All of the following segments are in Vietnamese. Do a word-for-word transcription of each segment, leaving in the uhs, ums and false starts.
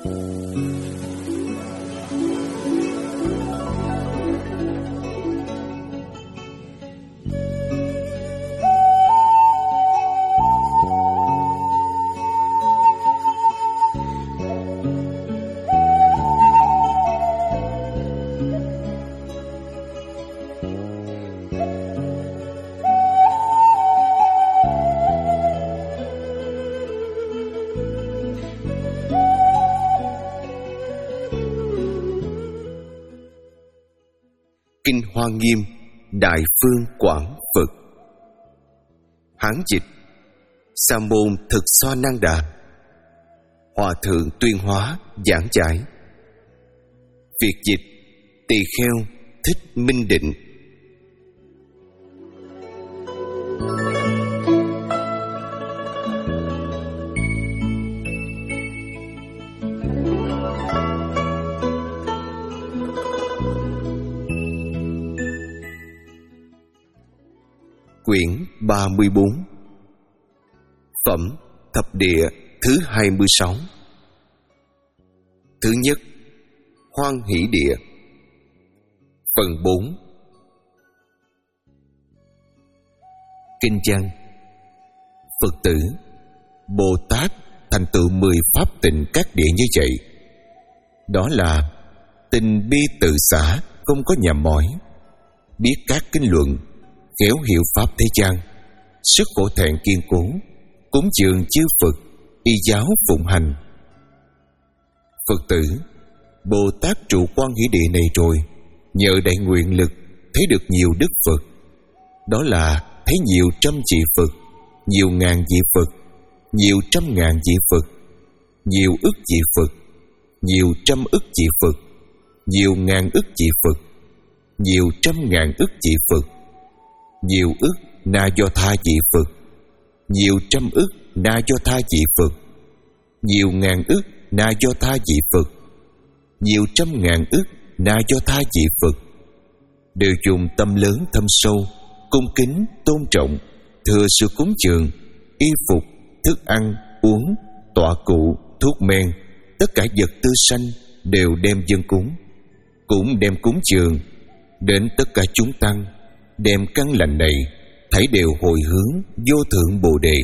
Kinh Hoa Nghiêm Đại Phương Quảng Phật. Hán dịch Sa môn Thực Xoa Năng Đà. Hòa thượng Tuyên Hóa giảng giải. Việt dịch Tỳ Kheo Thích Minh Định. Quyển ba mươi bốn. Phẩm Thập Địa thứ hai mươi sáu. Thứ nhất, Hoan Hỷ Địa. Phần bốn. Kinh văn. Phật tử, Bồ Tát thành tựu mười pháp tịnh các địa như vậy. Đó là tình bi tự xả, không có nhằm mỏi, biết các kinh luận, khéo hiểu pháp thế gian, sức khổ thẹn kiên cố, cúng dường chư Phật, y giáo phụng hành. Phật tử, Bồ Tát trụ Quan Hỷ Địa này rồi, nhờ đại nguyện lực thấy được nhiều đức Phật. Đó là thấy nhiều trăm vị Phật, nhiều ngàn vị Phật, nhiều trăm ngàn vị Phật, nhiều ức vị Phật, nhiều trăm ức vị Phật, nhiều ngàn ức vị Phật, nhiều trăm ngàn ức vị Phật, nhiều ức Na Do Tha vị Phật, nhiều trăm ức Na Do Tha vị Phật, nhiều ngàn ức Na Do Tha vị Phật, nhiều trăm ngàn ức Na Do Tha vị Phật, đều dùng tâm lớn thâm sâu, cung kính tôn trọng, thừa sự cúng dường, y phục, thức ăn, uống, tọa cụ, thuốc men, tất cả vật tư sanh đều đem dâng cúng, cũng đem cúng dường đến tất cả chúng tăng, đem căn lành này thảy đều hồi hướng vô thượng Bồ Đề.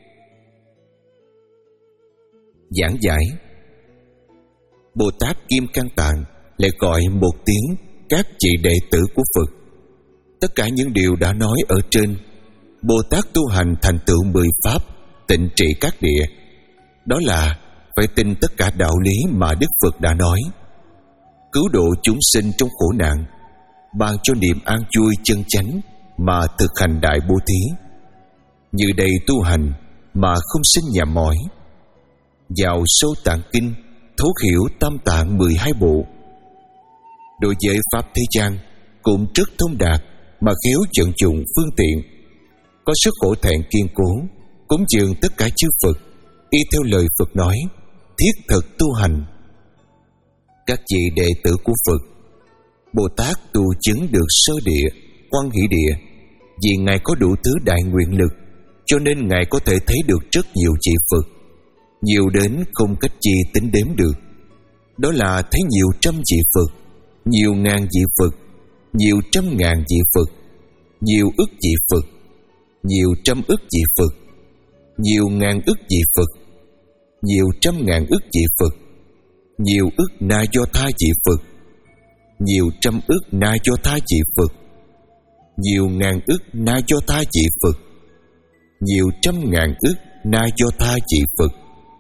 Giảng giải. Bồ Tát Kim Cang Tạng lại gọi một tiếng các vị đệ tử của Phật. Tất cả những điều đã nói ở trên, Bồ Tát tu hành thành tựu mười pháp tịnh trị các địa. Đó là phải tin tất cả đạo lý mà Đức Phật đã nói, cứu độ chúng sinh trong khổ nạn, ban cho niềm an vui chân chánh mà thực hành đại bố thí. Như đây tu hành mà không sinh nhàm mỏi, vào sâu tạng kinh thấu hiểu tam tạng mười hai bộ. Đối với pháp thế gian cũng rất thông đạt mà khéo vận dụng phương tiện, có sức khổ thẹn kiên cố, cúng dường tất cả chư Phật, y theo lời Phật nói, thiết thực tu hành. Các vị đệ tử của Phật, Bồ Tát tu chứng được sơ địa, Quan Hỷ Địa, vì Ngài có đủ thứ đại nguyện lực, cho nên Ngài có thể thấy được rất nhiều vị Phật, nhiều đến không cách chi tính đếm được. Đó là thấy nhiều trăm vị Phật, nhiều ngàn vị Phật, nhiều trăm ngàn vị Phật, nhiều ức vị Phật, nhiều trăm ức vị Phật, nhiều ngàn ức vị Phật, nhiều trăm ngàn ức vị Phật, nhiều ức Na Do Tha vị Phật, nhiều trăm ức Na Do Tha vị Phật, nhiều ngàn ức Na Do Tha vị Phật, nhiều trăm ngàn ức Na Do Tha vị Phật.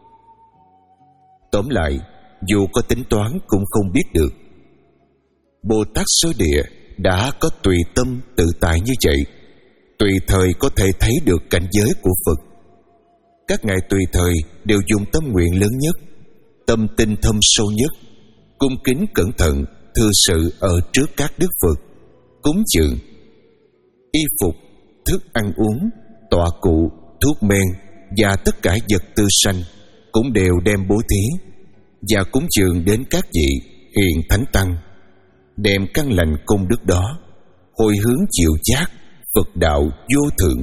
Tóm lại, dù có tính toán cũng không biết được. Bồ Tát sơ địa đã có tùy tâm tự tại như vậy, tùy thời có thể thấy được cảnh giới của Phật. Các ngài tùy thời đều dùng tâm nguyện lớn nhất, tâm tinh thâm sâu nhất, cung kính cẩn thận thừa sự ở trước các đức Phật, cúng dường y phục, thức ăn uống, tọa cụ, thuốc men và tất cả vật tư sanh cũng đều đem bố thí và cúng dường đến các vị hiền thánh tăng, đem căn lành công đức đó hồi hướng chịu giác Phật đạo vô thượng.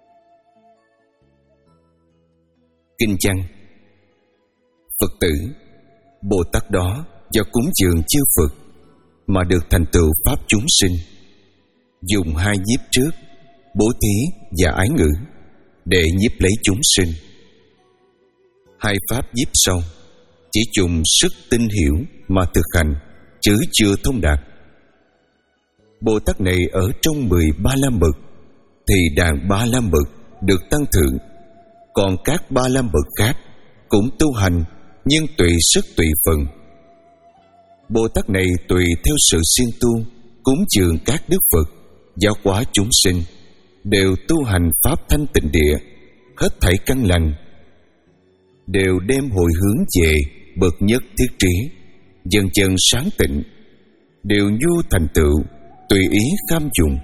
Kinh văn. Phật tử, Bồ Tát đó do cúng dường chư Phật mà được thành tựu pháp chúng sinh, dùng hai nhiếp trước, bố thí và ái ngữ, để nhiếp lấy chúng sinh. Hai pháp nhiếp sau chỉ dùng sức tinh hiểu mà thực hành, chứ chưa thông đạt. Bồ Tát này ở trong mười ba la mật, thì đàn ba la mật được tăng thượng, còn các ba la mật khác cũng tu hành, nhưng tùy sức tùy phần. Bồ Tát này tùy theo sự siêng tu, cúng dường các đức Phật, giáo hóa chúng sinh, đều tu hành pháp thanh tịnh địa, hết thảy căn lành, đều đem hồi hướng về bậc nhất thiết trí, dần dần sáng tịnh, đều nhu thành tựu, tùy ý kham dùng.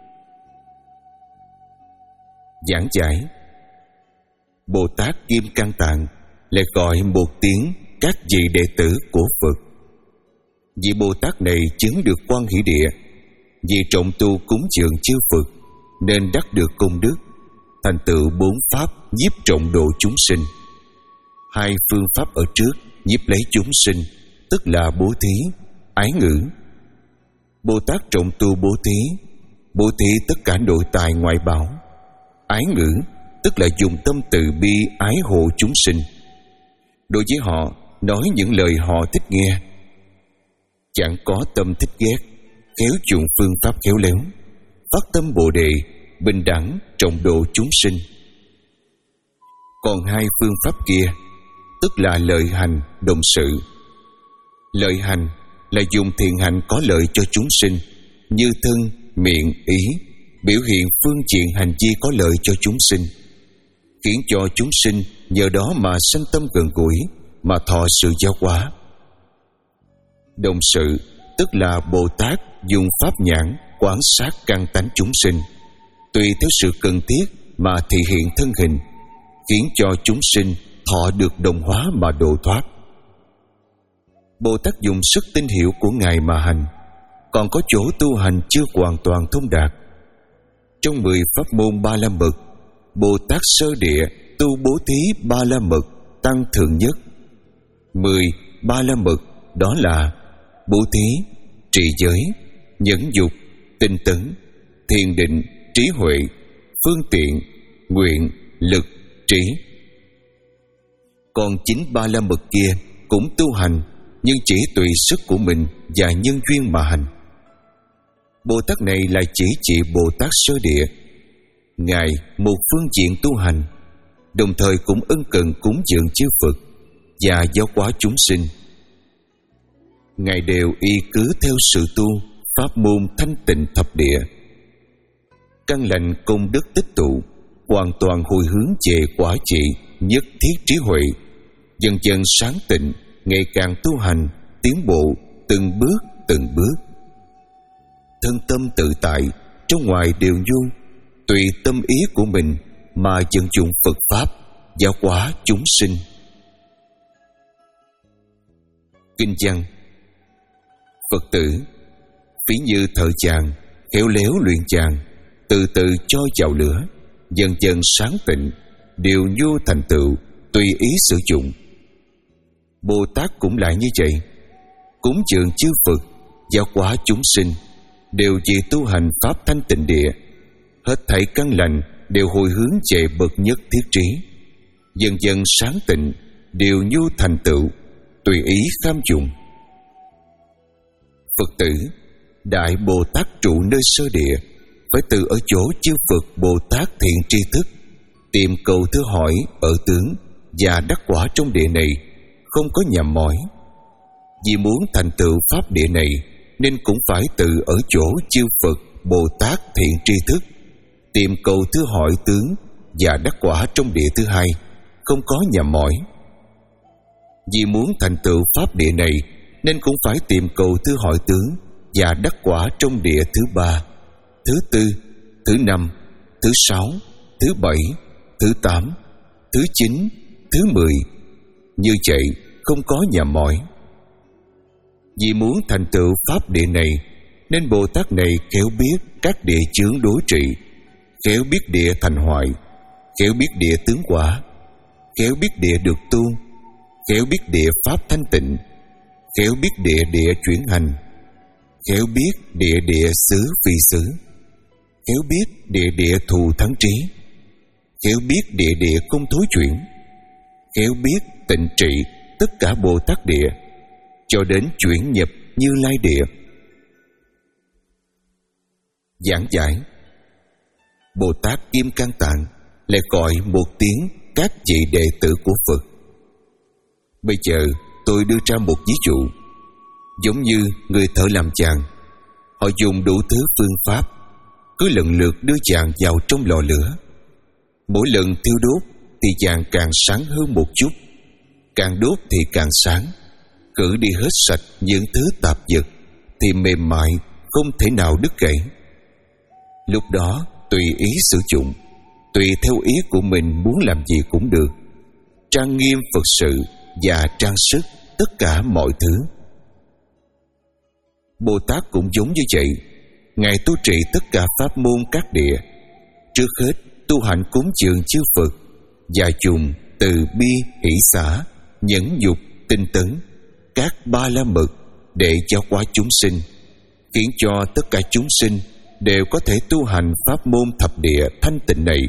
Giảng giải: Bồ Tát Kim Cang Tạng lại gọi một tiếng các vị đệ tử của Phật. Vị Bồ Tát này chứng được Quan Hỷ Địa, vì trọng tu cúng dường chư Phật nên đắc được công đức, thành tựu bốn pháp nhiếp trọng độ chúng sinh. Hai phương pháp ở trước nhiếp lấy chúng sinh, tức là bố thí, ái ngữ. Bồ Tát trọng tu bố thí, bố thí tất cả nội tài ngoại bảo. Ái ngữ tức là dùng tâm từ bi ái hộ chúng sinh. Đối với họ nói những lời họ thích nghe, chẳng có tâm thích ghét, khéo dùng phương pháp khéo léo, phát tâm Bồ Đề, bình đẳng trọng độ chúng sinh. Còn hai phương pháp kia tức là lợi hành, động sự. Lợi hành là dùng thiện hành có lợi cho chúng sinh, như thân, miệng, ý, biểu hiện phương diện hành vi có lợi cho chúng sinh, khiến cho chúng sinh nhờ đó mà sanh tâm gần gũi, mà thọ sự giáo hóa. Động sự tức là Bồ Tát dùng pháp nhãn quan sát căn tánh chúng sinh, tùy theo sự cần thiết mà thị hiện thân hình, khiến cho chúng sinh thọ được đồng hóa mà độ thoát. Bồ Tát dùng sức tinh hiểu của Ngài mà hành, còn có chỗ tu hành chưa hoàn toàn thông đạt. Trong mười pháp môn ba la mật, Bồ Tát sơ địa tu bố thí ba la mật tăng thượng nhất. Mười ba la mật đó là bố thí, trì giới, nhẫn dục, tinh tấn, thiền định, trí huệ, phương tiện, nguyện, lực, trí. Còn chính ba la mật kia cũng tu hành, nhưng chỉ tùy sức của mình và nhân duyên mà hành. Bồ Tát này là chỉ chỉ Bồ Tát sơ địa. Ngài một phương diện tu hành, đồng thời cũng ân cần cúng dường chư Phật và giáo hóa chúng sinh. Ngài đều y cứ theo sự tu pháp môn thanh tịnh thập địa, căn lành công đức tích tụ, hoàn toàn hồi hướng về quả trị nhất thiết trí huệ, dần dần sáng tịnh, ngày càng tu hành tiến bộ từng bước từng bước. Thân tâm tự tại, trong ngoài đều nhu, tùy tâm ý của mình mà vận dụng Phật pháp giáo hóa chúng sinh. Kinh văn: Phật tử, ví như thợ chàng khéo léo luyện chàng, từ từ cho vào lửa, dần dần sáng tịnh, đều nhu thành tựu, tùy ý sử dụng. Bồ Tát cũng lại như vậy, cúng dường chư Phật, giáo hóa chúng sinh, đều vì tu hành pháp thanh tịnh địa, hết thảy căn lành đều hồi hướng về bậc nhất thiết trí, dần dần sáng tịnh, đều nhu thành tựu, tùy ý kham dụng. Phật tử, Đại Bồ Tát trụ nơi sơ địa, phải từ ở chỗ chư Phật Bồ Tát thiện tri thức, tìm cầu thứ hỏi ở tướng và đắc quả trong địa này, không có nhầm mỏi. Vì muốn thành tựu pháp địa này, nên cũng phải từ ở chỗ chư Phật Bồ Tát thiện tri thức, tìm cầu thứ hỏi tướng và đắc quả trong địa thứ hai, không có nhầm mỏi. Vì muốn thành tựu pháp địa này, nên cũng phải tìm cầu thứ hỏi tướng và đắc quả trong địa thứ ba, thứ tư, thứ năm, thứ sáu, thứ bảy, thứ tám, thứ chín, thứ mười. Như vậy không có nhầm mỏi. Vì muốn thành tựu pháp địa này, nên Bồ Tát này khéo biết các địa chướng đối trị, khéo biết địa thành hoại, khéo biết địa tướng quả, khéo biết địa được tu, khéo biết địa pháp thanh tịnh, khéo biết địa địa chuyển hành, khéo biết địa địa xứ phi xứ, khéo biết địa địa thù thắng trí, khéo biết địa địa không thối chuyển, khéo biết tịnh trị tất cả Bồ Tát địa, cho đến chuyển nhập Như Lai địa. Giảng giải: Bồ Tát Kim Cang Tạng lại gọi một tiếng các vị đệ tử của Phật. Bây giờ tôi đưa ra một ví dụ. Giống như người thợ làm vàng, họ dùng đủ thứ phương pháp, cứ lần lượt đưa vàng vào trong lò lửa. Mỗi lần thiêu đốt thì vàng càng sáng hơn một chút, càng đốt thì càng sáng. Cử đi hết sạch những thứ tạp vật thì mềm mại, không thể nào đứt gãy. Lúc đó tùy ý sử dụng, tùy theo ý của mình muốn làm gì cũng được, trang nghiêm Phật sự và trang sức tất cả mọi thứ. Bồ Tát cũng giống như vậy. Ngài tu trì tất cả pháp môn các địa. Trước hết tu hành cúng dường chư Phật và dùng từ bi hỷ xả, nhẫn nhục, tinh tấn, các ba la mật để giáo hóa chúng sinh, khiến cho tất cả chúng sinh đều có thể tu hành pháp môn thập địa thanh tịnh này.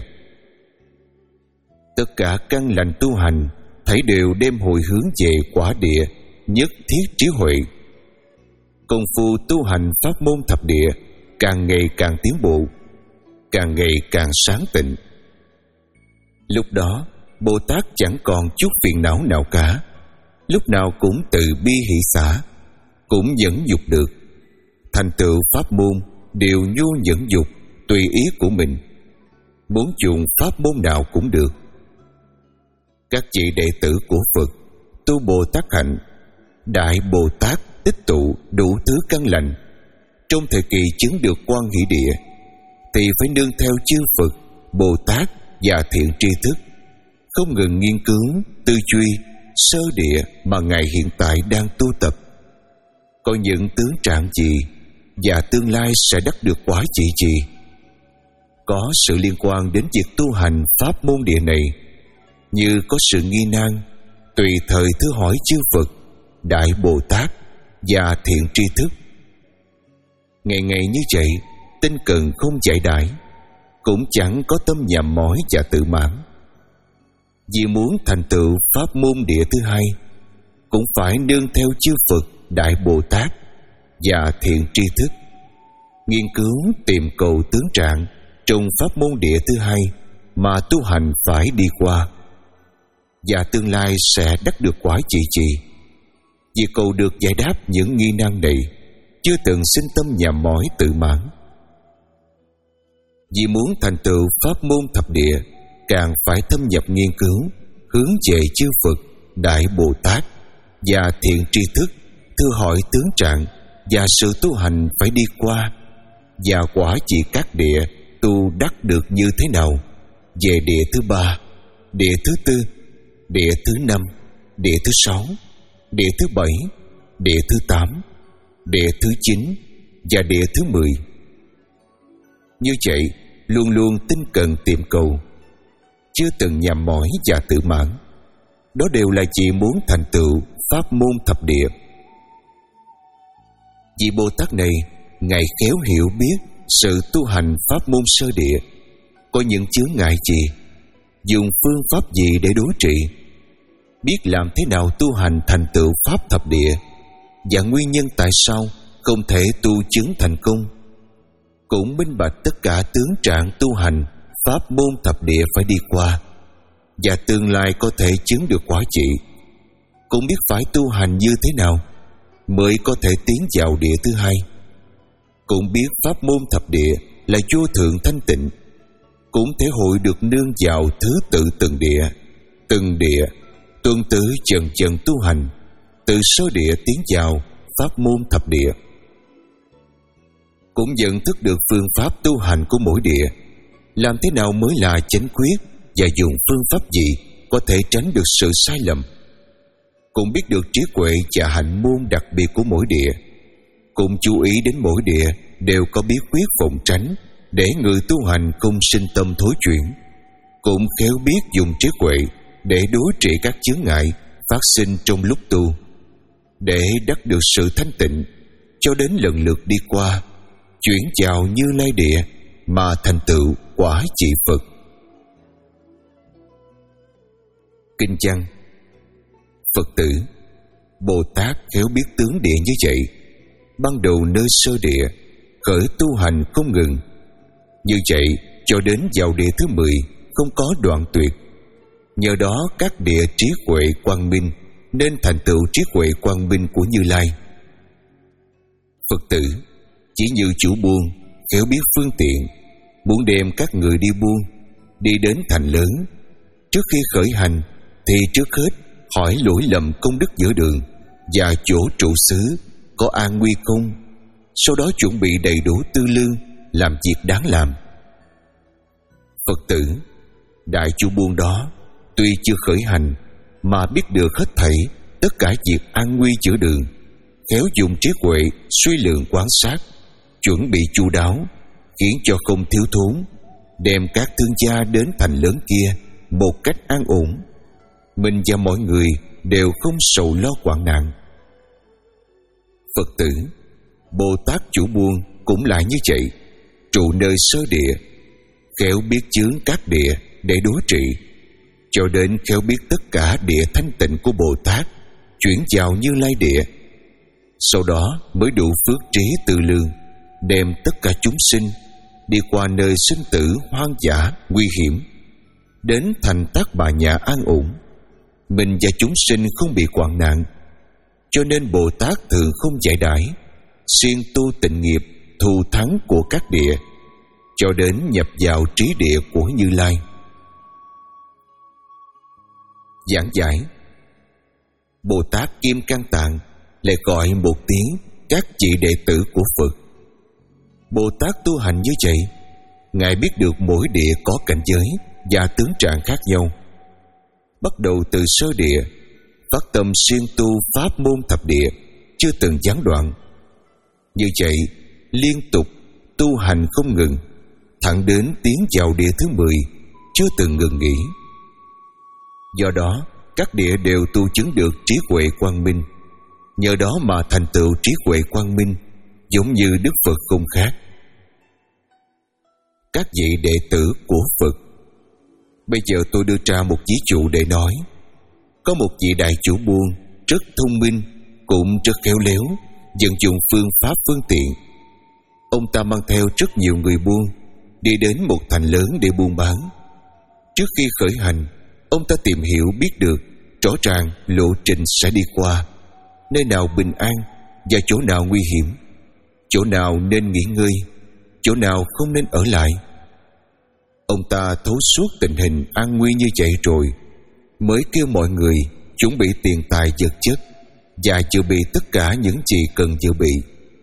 Tất cả căn lành tu hành thảy đều đem hồi hướng về quả địa nhất thiết trí huệ. Công phu tu hành pháp môn thập địa càng ngày càng tiến bộ, càng ngày càng sáng tịnh. Lúc đó Bồ Tát chẳng còn chút phiền não nào cả, lúc nào cũng từ bi hỷ xả, cũng nhẫn nhục được. Thành tựu pháp môn đều nhu nhẫn nhục tùy ý của mình, muốn dùng pháp môn nào cũng được. Các vị đệ tử của Phật tu Bồ Tát hạnh, Đại Bồ Tát tích tụ đủ thứ căn lành, trong thời kỳ chứng được Quan Hỷ địa thì phải nương theo chư Phật, Bồ Tát và thiện tri thức, không ngừng nghiên cứu, tư duy sơ địa mà Ngài hiện tại đang tu tập. Có những tướng trạng gì và tương lai sẽ đắc được quả trị gì, có sự liên quan đến việc tu hành pháp môn địa này. Như có sự nghi nan, tùy thời thưa hỏi chư Phật, Đại Bồ Tát và thiện tri thức. Ngày ngày như vậy, tinh cần không dạy đãi, cũng chẳng có tâm nhàm mỏi và tự mãn. Vì muốn thành tựu pháp môn địa thứ hai, cũng phải nương theo chư Phật, Đại Bồ Tát và thiện tri thức, nghiên cứu tìm cầu tướng trạng trong pháp môn địa thứ hai mà tu hành phải đi qua, và tương lai sẽ đắc được quả trị trì. Vì cầu được giải đáp những nghi nan này, chưa từng sinh tâm nhàm mỏi tự mãn. Vì muốn thành tựu pháp môn thập địa, càng phải thâm nhập nghiên cứu, hướng về chư Phật, Đại Bồ Tát và thiện tri thức, thưa hỏi tướng trạng và sự tu hành phải đi qua, và quả trị các địa tu đắc được như thế nào, về địa thứ ba, địa thứ tư, địa thứ năm, địa thứ sáu, địa thứ bảy, địa thứ tám, địa thứ chín và địa thứ mười. Như vậy, luôn luôn tinh cần tìm cầu, chưa từng nhàm mỏi và tự mãn. Đó đều là chỉ muốn thành tựu pháp môn thập địa. Vị Bồ Tát này, Ngài khéo hiểu biết sự tu hành pháp môn sơ địa có những chướng ngại gì, dùng phương pháp gì để đối trị, biết làm thế nào tu hành thành tựu pháp thập địa, và nguyên nhân tại sao không thể tu chứng thành công. Cũng minh bạch tất cả tướng trạng tu hành pháp môn thập địa phải đi qua, và tương lai có thể chứng được quả trị. Cũng biết phải tu hành như thế nào mới có thể tiến vào địa thứ hai. Cũng biết pháp môn thập địa là vô thượng thanh tịnh, cũng thể hội được nương vào thứ tự từng địa, từng địa tuân tử dần dần tu hành, từ sơ địa tiến vào pháp môn thập địa. Cũng nhận thức được phương pháp tu hành của mỗi địa, làm thế nào mới là chánh quyết, và dùng phương pháp gì có thể tránh được sự sai lầm. Cũng biết được trí huệ và hạnh môn đặc biệt của mỗi địa, cũng chú ý đến mỗi địa đều có bí quyết phòng tránh để người tu hành không sinh tâm thối chuyển. Cũng khéo biết dùng trí huệ để đối trị các chướng ngại phát sinh trong lúc tu, để đắc được sự thanh tịnh, cho đến lần lượt đi qua, chuyển vào Như Lai địa mà thành tựu quả vị Phật. Kinh văn: Phật tử, Bồ Tát khéo biết tướng địa như vậy, ban đầu nơi sơ địa khởi tu hành không ngừng, như vậy cho đến vào địa thứ mười không có đoạn tuyệt. Nhờ đó các địa trí huệ quang minh nên thành tựu trí huệ quang minh của Như Lai. Phật tử, chỉ như chủ buôn khéo biết phương tiện, muốn đem các người đi buôn đi đến thành lớn, trước khi khởi hành thì trước hết hỏi lỗi lầm công đức giữa đường và chỗ trụ xứ có an nguy không, sau đó chuẩn bị đầy đủ tư lương làm việc đáng làm. Phật tử, đại chủ buôn đó tuy chưa khởi hành mà biết được hết thảy tất cả việc an nguy giữa đường, khéo dùng trí huệ suy lượng quan sát, chuẩn bị chu đáo, khiến cho không thiếu thốn, đem các thương gia đến thành lớn kia một cách an ổn. Mình và mọi người đều không sầu lo hoạn nạn. Phật tử, Bồ Tát chủ buôn cũng lại như vậy, trụ nơi sơ địa, khéo biết chướng các địa để đối trị, cho đến khéo biết tất cả địa thanh tịnh của Bồ Tát chuyển vào Như Lai địa, sau đó mới đủ phước trí tự lương, đem tất cả chúng sinh đi qua nơi sinh tử hoang dã nguy hiểm, đến thành Tác Bà Nhà an ổn. Mình và chúng sinh không bị hoạn nạn, cho nên Bồ Tát thường không giải đãi, siêng tu tịnh nghiệp thù thắng của các địa, cho đến nhập vào trí địa của Như Lai. Giảng giải: Bồ Tát Kim Cang Tạng lại gọi một tiếng các vị đệ tử của Phật. Bồ Tát tu hành như vậy, Ngài biết được mỗi địa có cảnh giới và tướng trạng khác nhau. Bắt đầu từ sơ địa, phát tâm siêng tu pháp môn thập địa, chưa từng gián đoạn. Như vậy, liên tục tu hành không ngừng, thẳng đến tiến vào địa thứ mười, chưa từng ngừng nghỉ. Do đó, các địa đều tu chứng được trí huệ quang minh. Nhờ đó mà thành tựu trí huệ quang minh, giống như Đức Phật không khác. Các vị đệ tử của Phật, bây giờ tôi đưa ra một ví dụ để nói. Có một vị đại chủ buôn rất thông minh, cũng rất khéo léo, vận dụng phương pháp phương tiện. Ông ta mang theo rất nhiều người buôn đi đến một thành lớn để buôn bán. Trước khi khởi hành, ông ta tìm hiểu biết được rõ ràng lộ trình sẽ đi qua, nơi nào bình an và chỗ nào nguy hiểm, chỗ nào nên nghỉ ngơi, chỗ nào không nên ở lại. Ông ta thấu suốt tình hình an nguy như vậy rồi, mới kêu mọi người chuẩn bị tiền tài vật chất và dự bị tất cả những gì cần dự bị.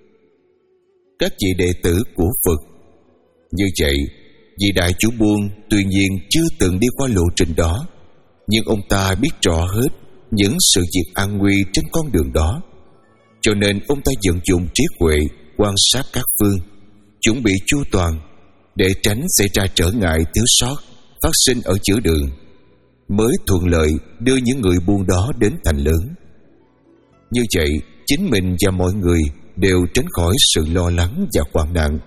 Các vị đệ tử của Phật như vậy, vị đại chủ buôn tuy nhiên chưa từng đi qua lộ trình đó, nhưng ông ta biết rõ hết những sự việc an nguy trên con đường đó, cho nên ông ta vận dụng trí huệ quan sát các phương, chuẩn bị chu toàn để tránh xảy ra trở ngại thiếu sót phát sinh ở giữa đường, mới thuận lợi đưa những người buôn đó đến thành lớn. Như vậy, chính mình và mọi người đều tránh khỏi sự lo lắng và hoạn nạn.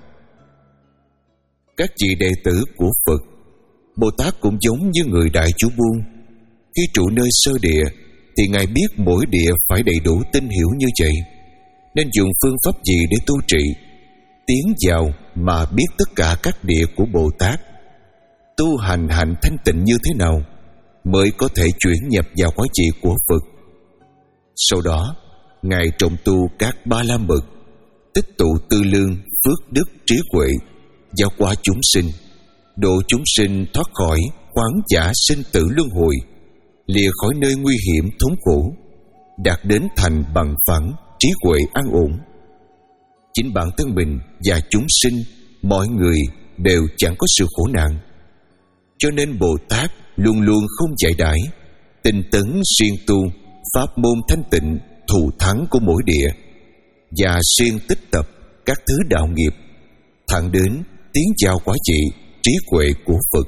Các vị đệ tử của Phật, Bồ Tát cũng giống như người đại chủ buôn. Khi trụ nơi sơ địa thì Ngài biết mỗi địa phải đầy đủ tinh hiểu như vậy, nên dùng phương pháp gì để tu trị, tiến vào mà biết tất cả các địa của Bồ Tát, tu hành hạnh thanh tịnh như thế nào, mới có thể chuyển nhập vào quả vị của Phật. Sau đó, Ngài trọng tu các ba la mật, tích tụ tư lương, phước đức, trí huệ, giáo hóa chúng sinh, độ chúng sinh thoát khỏi khoáng giả sinh tử luân hồi, lìa khỏi nơi nguy hiểm thống khổ, đạt đến thành bằng phẳng, trí huệ an ổn. Chính bản thân mình và chúng sinh, mọi người đều chẳng có sự khổ nạn. Cho nên Bồ Tát luôn luôn không giải đãi, tinh tấn siêng tu pháp môn thanh tịnh thù thắng của mỗi địa, và siêng tích tập các thứ đạo nghiệp, thẳng đến tiến vào quả vị trí huệ của Phật.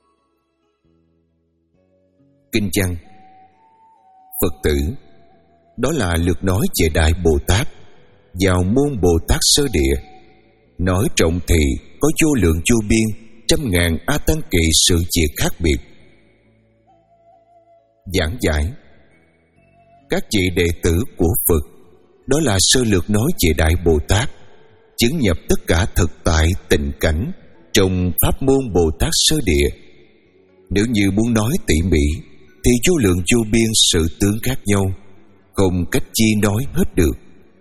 Kinh văn: Phật tử, Đó là lượt nói về Đại Bồ Tát vào môn Bồ Tát Sơ Địa. Nói trọng thì có vô lượng vô biên, trăm ngàn A Tăng Kỳ sự việc khác biệt. Giảng giải các vị đệ tử của Phật, đó là sơ lược nói về Đại Bồ Tát, chứng nhập tất cả thực tại tình cảnh trong pháp môn Bồ Tát Sơ Địa. Nếu như muốn nói tỉ mỉ thì vô lượng vô biên sự tướng khác nhau, không cách chi nói hết được.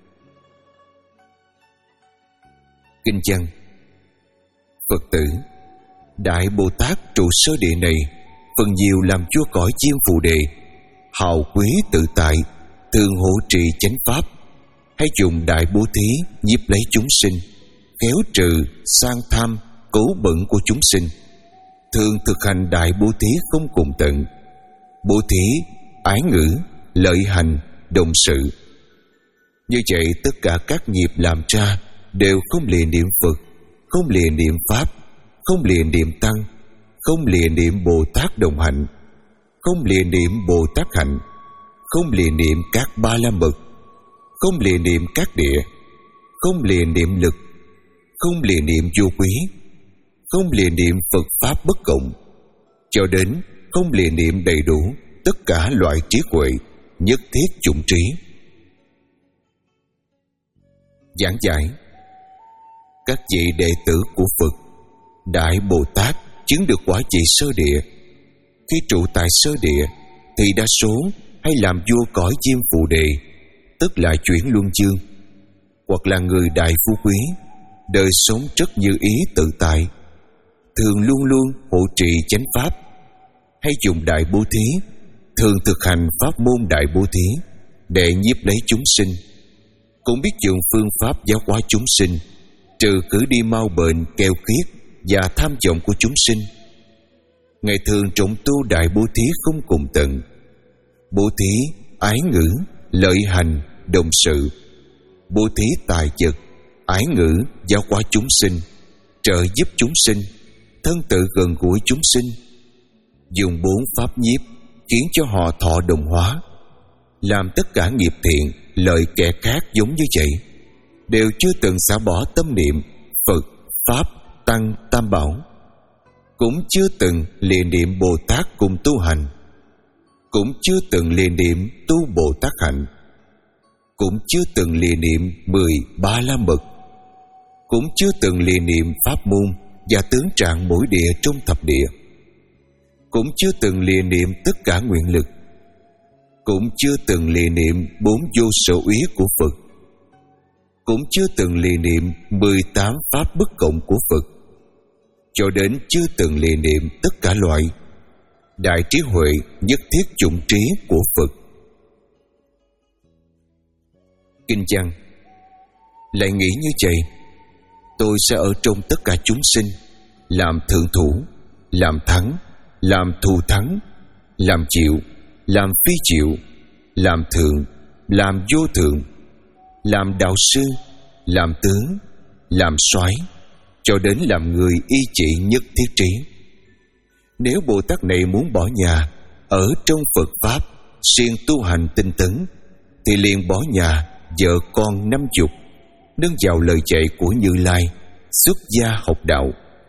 Kinh văn: Phật tử, Đại Bồ Tát trụ sơ địa này phần nhiều làm vua cõi Diêm Phù Đề, hào quý tự tại, thường hộ trì chánh pháp, hay dùng đại bố thí nhiếp lấy chúng sinh, khéo trừ sang tham cố bận của chúng sinh, thường thực hành đại bố thí không cùng tận, bố thí ái ngữ, lợi hành, đồng sự. Như vậy tất cả các nghiệp làm ra đều không lìa niệm Phật, không lìa niệm Pháp, không lìa niệm Tăng, không lìa niệm Bồ Tát đồng hạnh, không lìa niệm Bồ Tát hạnh, không lìa niệm các ba la mật, không lìa niệm các địa, không lìa niệm lực, không lìa niệm vô quý, không lìa niệm Phật Pháp bất cộng, cho đến không lìa niệm đầy đủ tất cả loại trí huệ, nhất thiết chủng trí. Giảng giải các vị đệ tử của Phật, Đại Bồ Tát chứng được quả vị sơ địa. Khi trụ tại sơ địa thì đa số hay làm vua cõi Diêm Phù Đề, tức là chuyển luân dương, hoặc là người đại phú quý, đời sống rất như ý tự tại, thường luôn luôn hộ trì chánh pháp, hay dùng đại bố thí, thường thực hành pháp môn đại bố thí để nhiếp lấy chúng sinh, cũng biết dùng phương pháp giáo hóa chúng sinh, trừ cứ đi mau bệnh, keo kiết và tham vọng của chúng sinh. Ngày thường trọng tu đại bố thí không cùng tận, bố thí ái ngữ, lợi hành, đồng sự, bố thí tài vật, ái ngữ, giáo hóa chúng sinh, trợ giúp chúng sinh, thân tự gần gũi chúng sinh, dùng bốn pháp nhiếp khiến cho họ thọ đồng hóa, làm tất cả nghiệp thiện lợi kẻ khác giống như vậy, đều chưa từng xả bỏ tâm niệm Phật, Pháp, Tăng, Tam Bảo, cũng chưa từng lìa niệm Bồ Tát cùng tu hành, cũng chưa từng lìa niệm tu Bồ Tát hạnh, cũng chưa từng lìa niệm mười ba la mật, cũng chưa từng lìa niệm pháp môn và tướng trạng mỗi địa trong thập địa, cũng chưa từng lìa niệm tất cả nguyện lực, cũng chưa từng lìa niệm bốn vô sở úy của Phật, cũng chưa từng lìa niệm mười tám pháp bất cộng của Phật, cho đến chưa từng lìa niệm tất cả loại đại trí huệ nhất thiết chủng trí của Phật. Kinh văn: lại nghĩ như vậy, tôi sẽ ở trong tất cả chúng sinh, làm thượng thủ, làm thắng, làm thù thắng, làm chịu, làm phi chịu, làm thượng, làm vô thượng, làm đạo sư, làm tướng, làm soái, cho đến làm người y chỉ nhất thiết trí. Nếu Bồ Tát này muốn bỏ nhà, ở trong Phật Pháp, siêng tu hành tinh tấn, thì liền bỏ nhà, vợ con năm chục, nương vào lời dạy của Như Lai, xuất gia học đạo.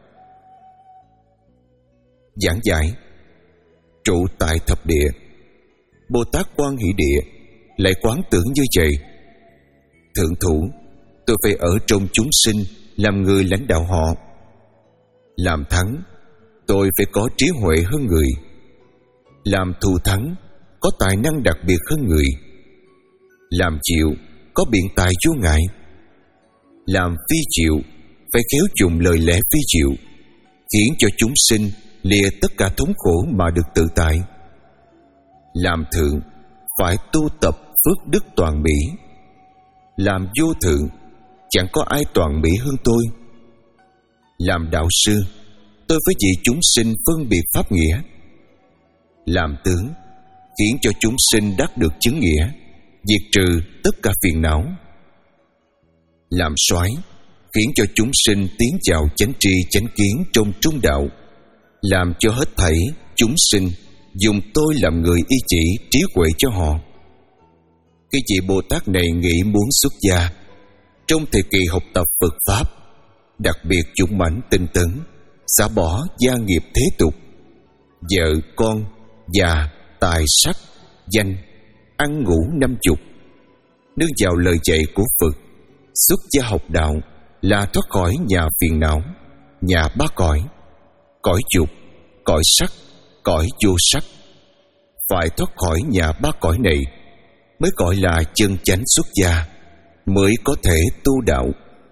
Giảng giải trụ tại thập địa, Bồ Tát Quan Hỷ Địa lại quán tưởng như vậy: thượng thủ, tôi phải ở trong chúng sinh, làm người lãnh đạo họ. Làm thắng, tôi phải có trí huệ hơn người. Làm thù thắng, có tài năng đặc biệt hơn người. Làm chịu, có biện tài vô ngại. Làm phi chịu, phải khéo dùng lời lẽ phi chịu, khiến cho chúng sinh lìa tất cả thống khổ mà được tự tại. Làm thượng, phải tu tập phước đức toàn mỹ. Làm vô thượng, chẳng có ai toàn mỹ hơn tôi. Làm đạo sư, tôi phải vì chúng sinh phân biệt pháp nghĩa. Làm tướng, khiến cho chúng sinh đắc được chứng nghĩa, diệt trừ tất cả phiền não. Làm soái, khiến cho chúng sinh tiến vào chánh tri chánh kiến trong trung đạo, làm cho hết thảy chúng sinh dùng tôi làm người y chỉ trí huệ cho họ. Khi vị Bồ Tát này nghĩ muốn xuất gia, trong thời kỳ học tập Phật Pháp, đặc biệt dũng mãnh tinh tấn, xả bỏ gia nghiệp thế tục, vợ con, già, tài sắc, danh, ăn ngủ năm chục, nương vào lời dạy của Phật. Xuất gia học đạo là thoát khỏi nhà phiền não, nhà ba cõi, cõi dục, cõi sắc, cõi vô sắc. Phải thoát khỏi nhà ba cõi này mới gọi là chân chánh xuất gia, mới có thể tu đạo.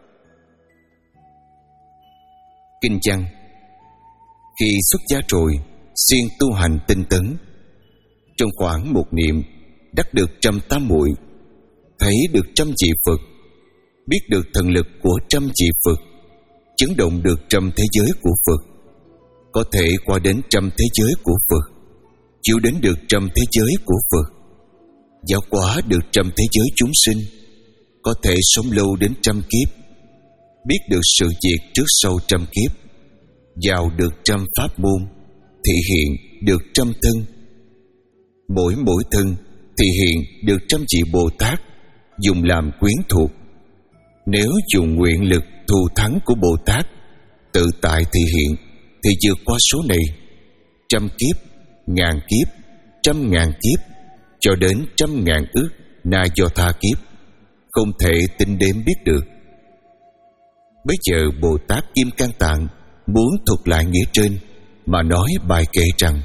Kinh văn: khi xuất gia rồi, siêng tu hành tinh tấn, trong khoảng một niệm đắc được trăm tam muội, thấy được trăm vị Phật, biết được thần lực của trăm vị Phật, chấn động được trăm thế giới của Phật, có thể qua đến trăm thế giới của Phật, chịu đến được trăm thế giới của Phật, giáo hóa được trăm thế giới chúng sinh, có thể sống lâu đến trăm kiếp, biết được sự việc trước sau trăm kiếp, vào được trăm pháp môn, thị hiện được trăm thân, mỗi mỗi thân thị hiện được trăm vị Bồ Tát, dùng làm quyến thuộc. Nếu dùng nguyện lực thù thắng của Bồ Tát tự tại thị hiện, thì vượt qua số này, trăm kiếp, ngàn kiếp, trăm ngàn kiếp, cho đến trăm ngàn ước na do tha kiếp, không thể tính đếm biết được. Bây giờ Bồ Tát Kim Cang Tạng muốn thuật lại nghĩa trên mà nói bài kệ rằng: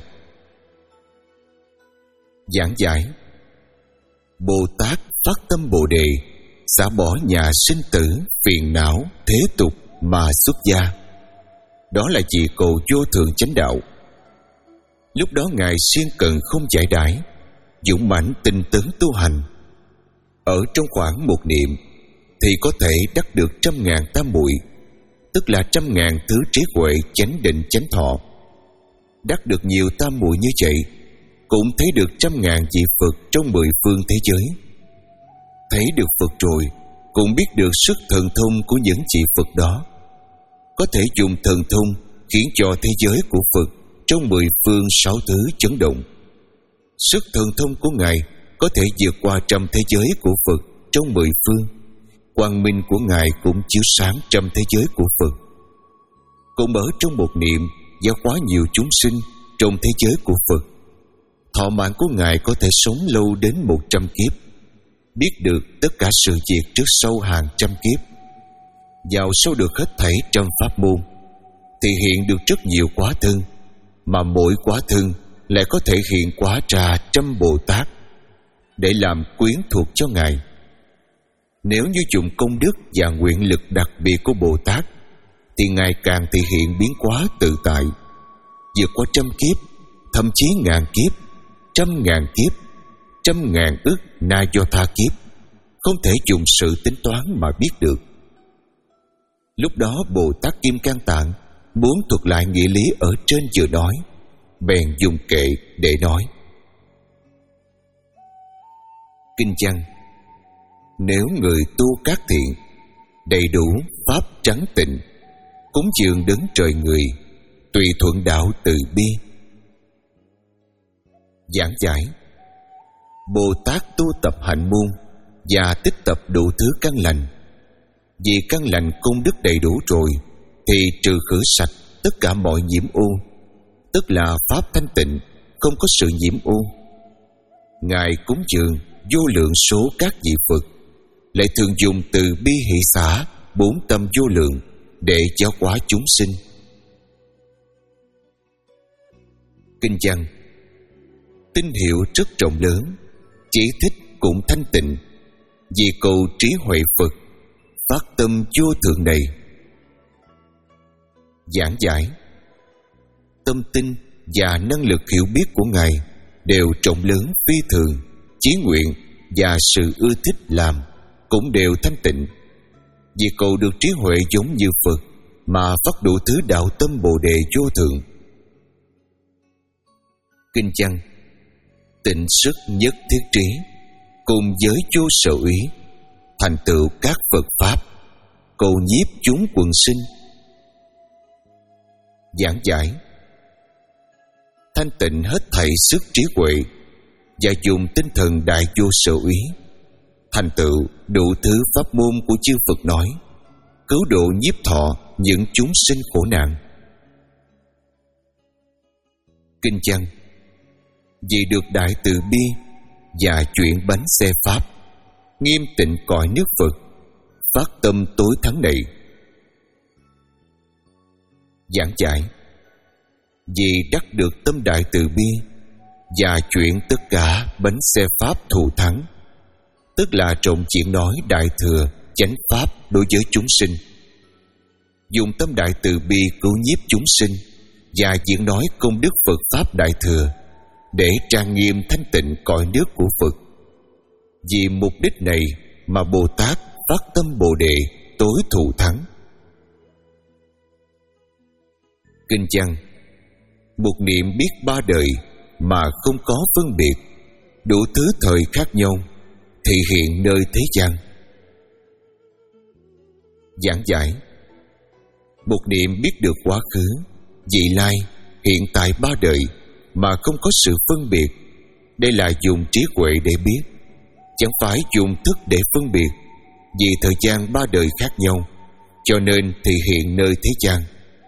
giảng giải, Bồ Tát phát tâm Bồ Đề, xả bỏ nhà sinh tử, phiền não, thế tục mà xuất gia. Đó là vì cầu vô thượng chánh đạo. Lúc đó Ngài siêng cần không giải đãi, dũng mãnh tinh tấn tu hành. Ở trong khoảng một niệm thì có thể đắc được trăm ngàn tam muội, tức là trăm ngàn thứ trí huệ chánh định chánh thọ. Đắc được nhiều tam muội như vậy, cũng thấy được trăm ngàn vị Phật trong mười phương thế giới. Thấy được Phật rồi, cũng biết được sức thần thông của những vị Phật đó, có thể dùng thần thông khiến cho thế giới của Phật trong mười phương sáu thứ chấn động. Sức thần thông của Ngài có thể vượt qua trăm thế giới của Phật trong mười phương. Quang minh của Ngài cũng chiếu sáng trăm thế giới của Phật. Cũng ở trong một niệm giáo hóa nhiều chúng sinh trong thế giới của Phật. Thọ mạng của Ngài có thể sống lâu đến một trăm kiếp, biết được tất cả sự việc trước sau hàng trăm kiếp, vào sâu được hết thảy trăm pháp môn, thì hiện được rất nhiều quá thân, mà mỗi quá thân lại có thể hiện hóa ra trăm Bồ Tát để làm quyến thuộc cho Ngài. Nếu như dùng công đức và nguyện lực đặc biệt của Bồ Tát, thì Ngài càng thể hiện biến hóa tự tại, vượt qua trăm kiếp, thậm chí ngàn kiếp, trăm ngàn kiếp, trăm ngàn ức na do tha kiếp, không thể dùng sự tính toán mà biết được. Lúc đó Bồ Tát Kim Cang Tạng muốn thuật lại nghĩa lý ở trên vừa nói, bèn dùng kệ để nói. Kinh văn: nếu người tu các thiện, đầy đủ pháp trắng tịnh, cúng dường đấng trời người, tùy thuận đạo từ bi. Giảng giải: Bồ Tát tu tập hạnh môn và tích tập đủ thứ căn lành. Vì căn lành công đức đầy đủ rồi, thì trừ khử sạch tất cả mọi nhiễm ô, tức là pháp thanh tịnh, không có sự nhiễm ô. Ngài cúng dường vô lượng số các vị Phật, lại thường dùng từ bi hỷ xả bốn tâm vô lượng để giáo hóa chúng sinh. Kinh văn: tín hiệu rất rộng lớn, chỉ thích cũng thanh tịnh, vì cầu trí huệ Phật, phát tâm vô thượng này. Giảng giải: tâm tinh và năng lực hiểu biết của Ngài đều rộng lớn phi thường, chí nguyện và sự ưa thích làm cũng đều thanh tịnh. Vì cầu được trí huệ giống như Phật mà phát đủ thứ đạo tâm Bồ Đề vô thượng. Kinh văn: tịnh sức nhất thiết trí, cùng với vô sở úy, thành tựu các Phật pháp, cầu nhiếp chúng quần sinh. Giảng giải: thanh tịnh hết thảy sức trí huệ và dùng tinh thần đại vô sở úy, thành tựu đủ thứ pháp môn của chư Phật nói, cứu độ nhiếp thọ những chúng sinh khổ nạn. Kinh văn: vì được đại từ bi và chuyển bánh xe pháp, nghiêm tịnh cõi nước Phật, phát tâm tối thắng này. Giảng giải: vì đắc được tâm đại từ bi và chuyển tất cả bánh xe pháp thù thắng, tức là trọng chuyện nói đại thừa chánh pháp đối với chúng sinh. Dùng tâm đại từ bi cứu nhiếp chúng sinh và diễn nói công đức Phật pháp đại thừa để trang nghiêm thanh tịnh cõi nước của Phật. Vì mục đích này mà Bồ Tát phát tâm Bồ Đề tối thù thắng. Kinh văn: một niệm biết ba đời mà không có phân biệt, đủ thứ thời khác nhau, thị hiện nơi thế gian. Giảng giải: một niệm biết được quá khứ, vị lai, hiện tại ba đời mà không có sự phân biệt. Đây là dùng trí huệ để biết, chẳng phải dùng thức để phân biệt. Vì thời gian ba đời khác nhau, cho nên thị hiện nơi thế gian.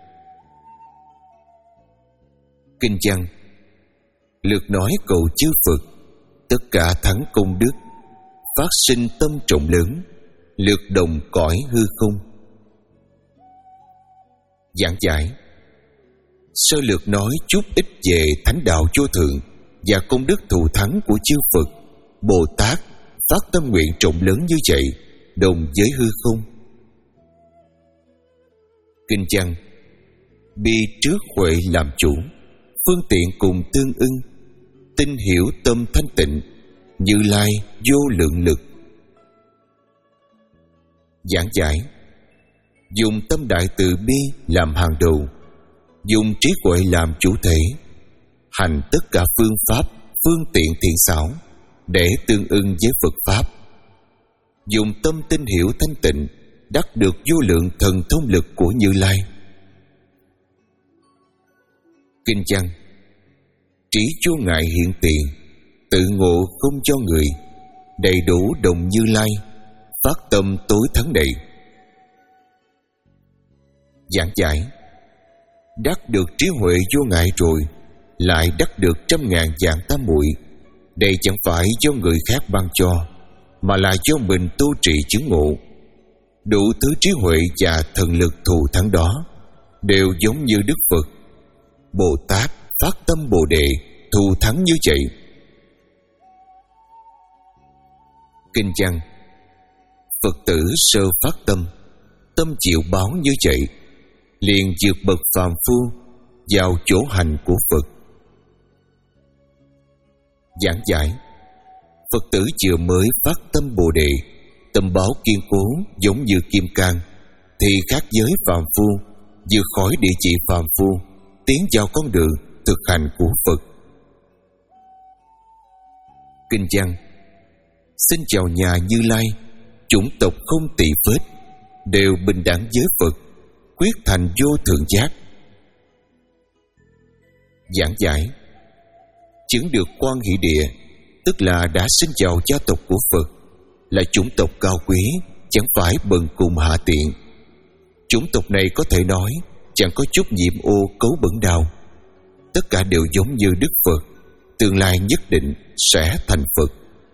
Kinh văn: lượt nói cầu chư Phật, tất cả thắng công đức, phát sinh tâm trọng lớn, lượt đồng cõi hư không. Giảng giải: sơ lược nói chút ít về thánh đạo vô thượng và công đức thù thắng của chư Phật, Bồ Tát phát tâm nguyện trọng lớn như vậy, đồng với hư không. Kinh văn: bi trước huệ làm chủ, phương tiện cùng tương ưng, tinh hiểu tâm thanh tịnh, Như Lai vô lượng lực. Giảng giải: dùng tâm đại từ bi làm hàng đầu, dùng trí huệ làm chủ thể, hành tất cả phương pháp, phương tiện thiện xảo để tương ưng với Phật pháp. Dùng tâm tinh hiểu thanh tịnh, đắc được vô lượng thần thông lực của Như Lai. Kinh văn: trí vô ngại hiện tiền, tự ngộ không cho người, đầy đủ đồng Như Lai, phát tâm tối thắng đầy. Giảng giải: đắc được trí huệ vô ngại rồi, lại đắc được trăm ngàn vạn tam muội. Đây chẳng phải do người khác ban cho, mà là do mình tu trì chứng ngộ. Đủ thứ trí huệ và thần lực thù thắng đó đều giống như Đức Phật, Bồ Tát phát tâm Bồ Đề thù thắng như vậy. Kinh văn: Phật tử sơ phát tâm, tâm chịu báo như vậy, liền vượt bậc phàm phu vào chỗ hành của Phật. Giảng giải: Phật tử vừa mới phát tâm Bồ Đề, tâm báo kiên cố giống như kim cang, thì khác với phàm phu vượt khỏi địa chỉ phàm phu, tiến vào con đường thực hành của Phật. Kinh văn: xin chào nhà Như Lai, chủng tộc không tỳ phết, đều bình đẳng với Phật, quyết thành vô thượng giác. Giảng giải: chứng được Quan Hỷ Địa, tức là đã sinh vào gia tộc của Phật, là chủng tộc cao quý, chẳng phải bần cùng hạ tiện. Chủng tộc này có thể nói chẳng có chút nhiễm ô cấu bẩn nào. Tất cả đều giống như Đức Phật, tương lai nhất định sẽ thành Phật.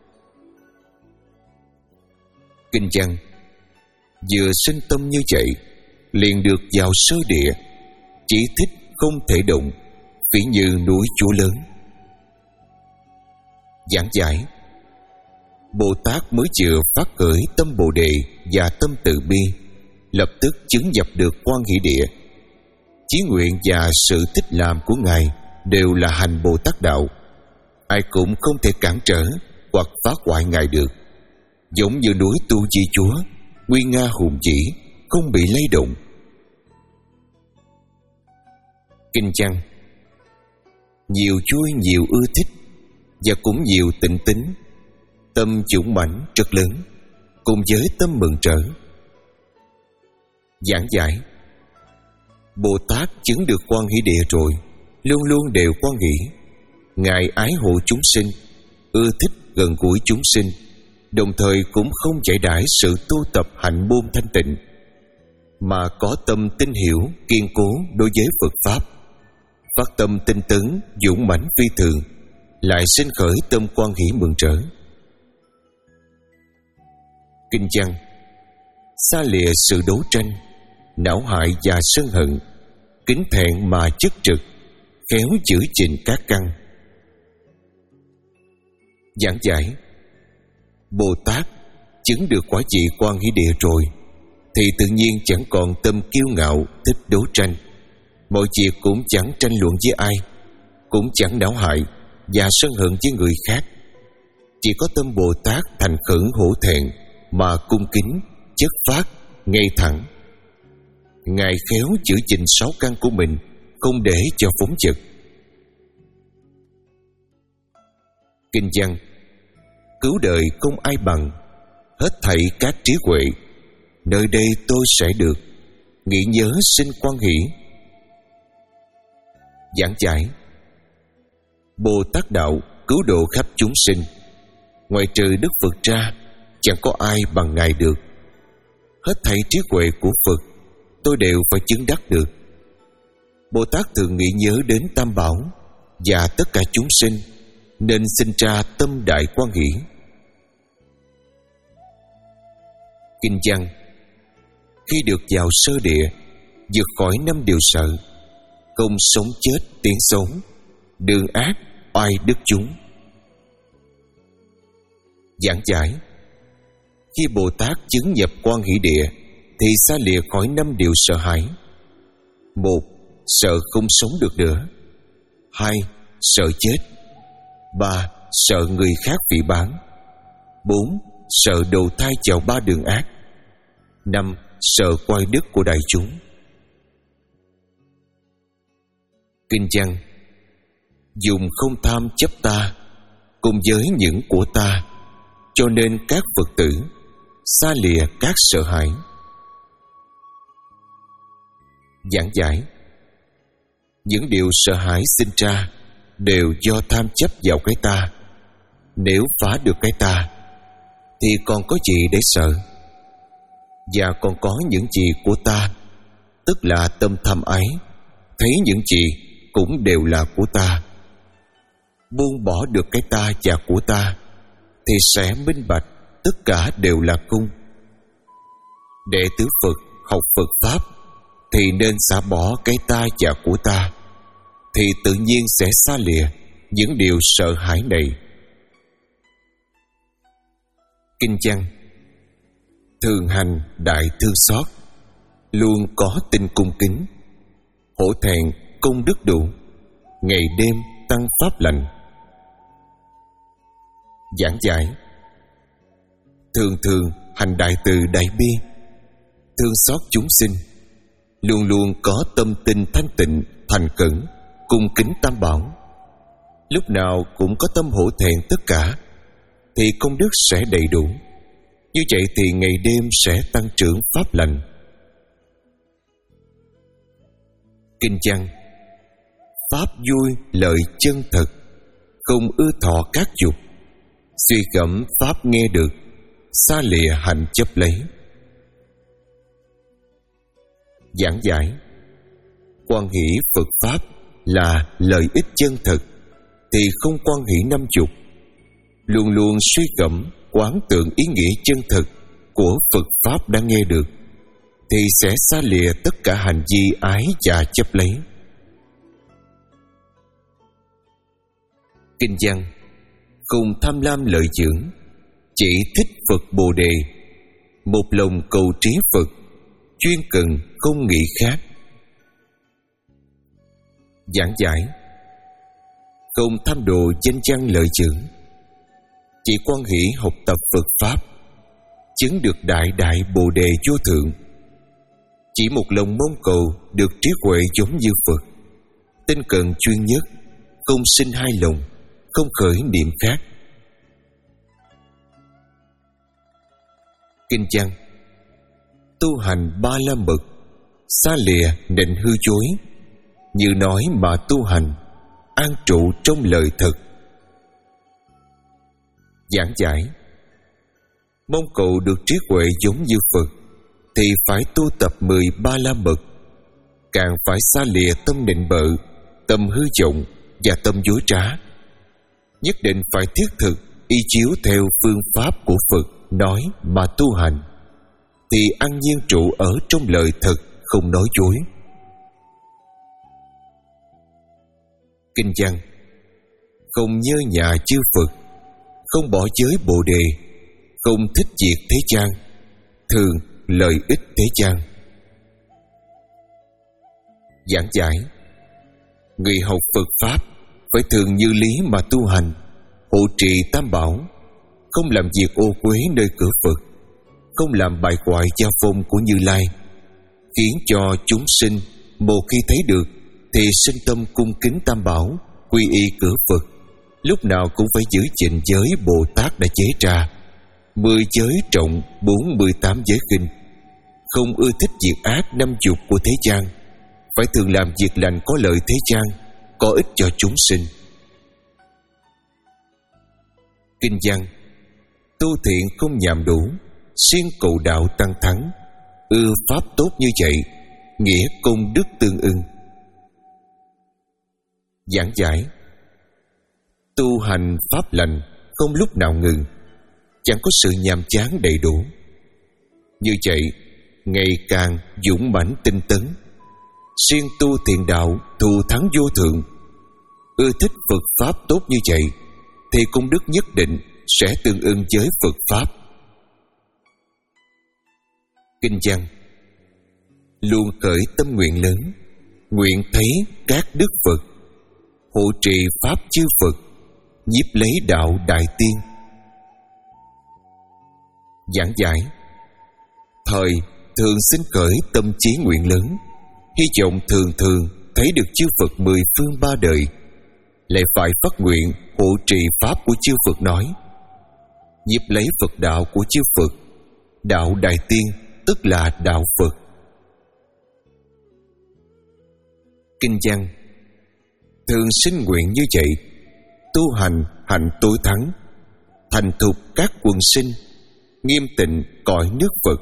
Kinh văn: vừa sinh tâm như vậy, liền được vào sơ địa, chỉ thích không thể động, phỉ như núi chúa lớn. Giảng giải: Bồ Tát mới vừa phát khởi tâm Bồ Đề và tâm từ bi, lập tức chứng nhập được Quan Hỷ Địa. Chí nguyện và sự thích làm của Ngài đều là hành Bồ Tát đạo, ai cũng không thể cản trở hoặc phá hoại Ngài được. Giống như núi Tu Di Chúa, nguy nga hùng vĩ, không bị lay động. Kinh văn: nhiều vui nhiều ưa thích, và cũng nhiều tịnh tính, tâm dũng mãnh rất lớn, cùng với tâm mừng rỡ. Giảng giải: Bồ Tát chứng được Quan Hỷ Địa rồi, luôn luôn đều quan hỷ. Ngài ái hộ chúng sinh, ưa thích gần gũi chúng sinh, đồng thời cũng không chạy đãi sự tu tập hạnh môn thanh tịnh, mà có tâm tin hiểu kiên cố đối với Phật Pháp, phát tâm tinh tấn dũng mãnh phi thường, lại sinh khởi tâm quan hỷ mừng rỡ. Kinh văn: xa lìa sự đấu tranh, não hại và sân hận, kính thẹn mà chức trực, khéo giữ gìn các căn. Giảng giải: Bồ Tát chứng được quả vị Quan Hỷ Địa rồi thì tự nhiên chẳng còn tâm kiêu ngạo thích đấu tranh, mọi việc cũng chẳng tranh luận với ai, cũng chẳng não hại và sân hận với người khác. Chỉ có tâm Bồ Tát thành khẩn hổ thẹn mà cung kính, chất phát, ngay thẳng. Ngài khéo giữ gìn sáu căn của mình, không để cho phóng dật. Kinh văn: cứu đời không ai bằng, hết thảy các trí huệ, nơi đây tôi sẽ được, nghĩ nhớ sinh quan hỷ. Giảng giải: Bồ Tát đạo cứu độ khắp chúng sinh, ngoài trừ Đức Phật ra, chẳng có ai bằng Ngài được. Hết thảy trí huệ của Phật tôi đều phải chứng đắc được. Bồ Tát thường nghĩ nhớ đến Tam Bảo và tất cả chúng sinh, nên sinh ra tâm đại quan hỷ. Kinh văn: khi được vào sơ địa, vượt khỏi năm điều sợ, không sống chết tiếng sống, đường ác oai đức chúng. Giảng giải: khi Bồ Tát chứng nhập Quan Hỷ Địa thì xa lìa khỏi năm điều sợ hãi. Một, sợ không sống được nữa. Hai, sợ chết. Ba, sợ người khác phỉ báng. Bốn, sợ đầu thai vào ba đường ác. Năm, sợ quay đức của đại chúng. Kinh văn: dùng không tham chấp ta cùng với những của ta, cho nên các Phật tử xa lìa các sợ hãi. Giảng giải: những điều sợ hãi sinh ra đều do tham chấp vào cái ta. Nếu phá được cái ta thì còn có gì để sợ, và còn có những gì của ta, tức là tâm tham ái, thấy những gì cũng đều là của ta. Buông bỏ được cái ta và của ta thì sẽ minh bạch tất cả đều là空. Đệ tử Phật học Phật Pháp thì nên xả bỏ cái ta và của ta, thì tự nhiên sẽ xa lìa những điều sợ hãi này. Kinh văn: thường hành đại thương xót, luôn có tinh cung kính, hổ thẹn công đức đủ, ngày đêm tăng pháp lành. Giảng giải: thường thường hành đại từ đại bi, thương xót chúng sinh, luôn luôn có tâm tinh thanh tịnh, thành cẩn, cung kính Tam Bảo, lúc nào cũng có tâm hổ thẹn tất cả, thì công đức sẽ đầy đủ. Như vậy thì ngày đêm sẽ tăng trưởng pháp lành. Kinh văn: pháp vui lợi chân thật, không ưa thọ các dục, suy gẫm pháp nghe được, xa lìa hành chấp lấy. Giảng giải: quan hỷ Phật Pháp là lợi ích chân thật, thì không quan hỷ năm dục, luôn luôn suy gẫm quán tưởng ý nghĩa chân thật của Phật Pháp đã nghe được, thì sẽ xa lìa tất cả hành vi ái và chấp lấy. Kinh văn: không tham lam lợi dưỡng, chỉ thích Phật Bồ Đề, một lòng cầu trí Phật, chuyên cần không nghĩ khác. Giảng giải: không tham đồ danh văn lợi dưỡng, chỉ quan hỷ học tập Phật Pháp, chứng được đại đại Bồ Đề vô thượng, chỉ một lòng mong cầu được trí huệ giống như Phật, tinh cần chuyên nhất, không sinh hai lòng, không khởi niệm khác. Kinh văn: tu hành ba la mật, xa lìa nịnh hư chối, như nói mà tu hành, an trụ trong lời thật. Giảng giải: Mong cầu được trí huệ giống như Phật thì phải tu tập mười ba la mật, càng phải xa lìa tâm nịnh bợ, tâm hư vọng và tâm dối trá. Nhất định phải thiết thực y chiếu theo phương pháp của Phật nói mà tu hành, thì an nhiên trụ ở trong lời thật, không nói dối. Kinh văn: không nhơ nhà chư Phật, không bỏ giới Bồ Đề, không thích việc thế gian, thường lợi ích thế gian. Giảng giải: người học Phật Pháp phải thường như lý mà tu hành, hộ trì tam bảo, không làm việc ô uế nơi cửa Phật, không làm bại hoại gia phong của Như Lai, khiến cho chúng sinh một khi thấy được thì sinh tâm cung kính tam bảo, quy y cửa Phật. Lúc nào cũng phải giữ gìn giới Bồ Tát đã chế ra, mười giới trọng, bốn mươi tám giới khinh, không ưa thích việc ác năm dục của thế gian, phải thường làm việc lành có lợi thế gian, có ích cho chúng sinh. Kinh văn: tu thiện không nhàm đủ, siêng cầu đạo tăng thắng, ưa pháp tốt như vậy, nghĩa công đức tương ưng. Giảng giải: tu hành pháp lành không lúc nào ngừng, chẳng có sự nhàm chán đầy đủ. Như vậy ngày càng dũng mãnh tinh tấn, siêng tu thiện đạo, thù thắng vô thượng. Ưa thích Phật pháp tốt như vậy thì công đức nhất định sẽ tương ưng với Phật pháp. Kinh văn: luôn khởi tâm nguyện lớn, nguyện thấy các đức Phật, hộ trì pháp chư Phật, nhiếp lấy đạo đại tiên. Giảng giải: thời thường xin khởi tâm chí nguyện lớn, hy vọng thường thường thấy được chư Phật mười phương ba đời, lại phải phát nguyện hộ trì pháp của chư Phật nói, nhiếp lấy Phật đạo của chư Phật. Đạo đại tiên tức là đạo Phật. Kinh văn: thường sinh nguyện như vậy, tu hành hạnh tối thắng, thành thục các quần sinh, nghiêm tịnh cõi nước Phật.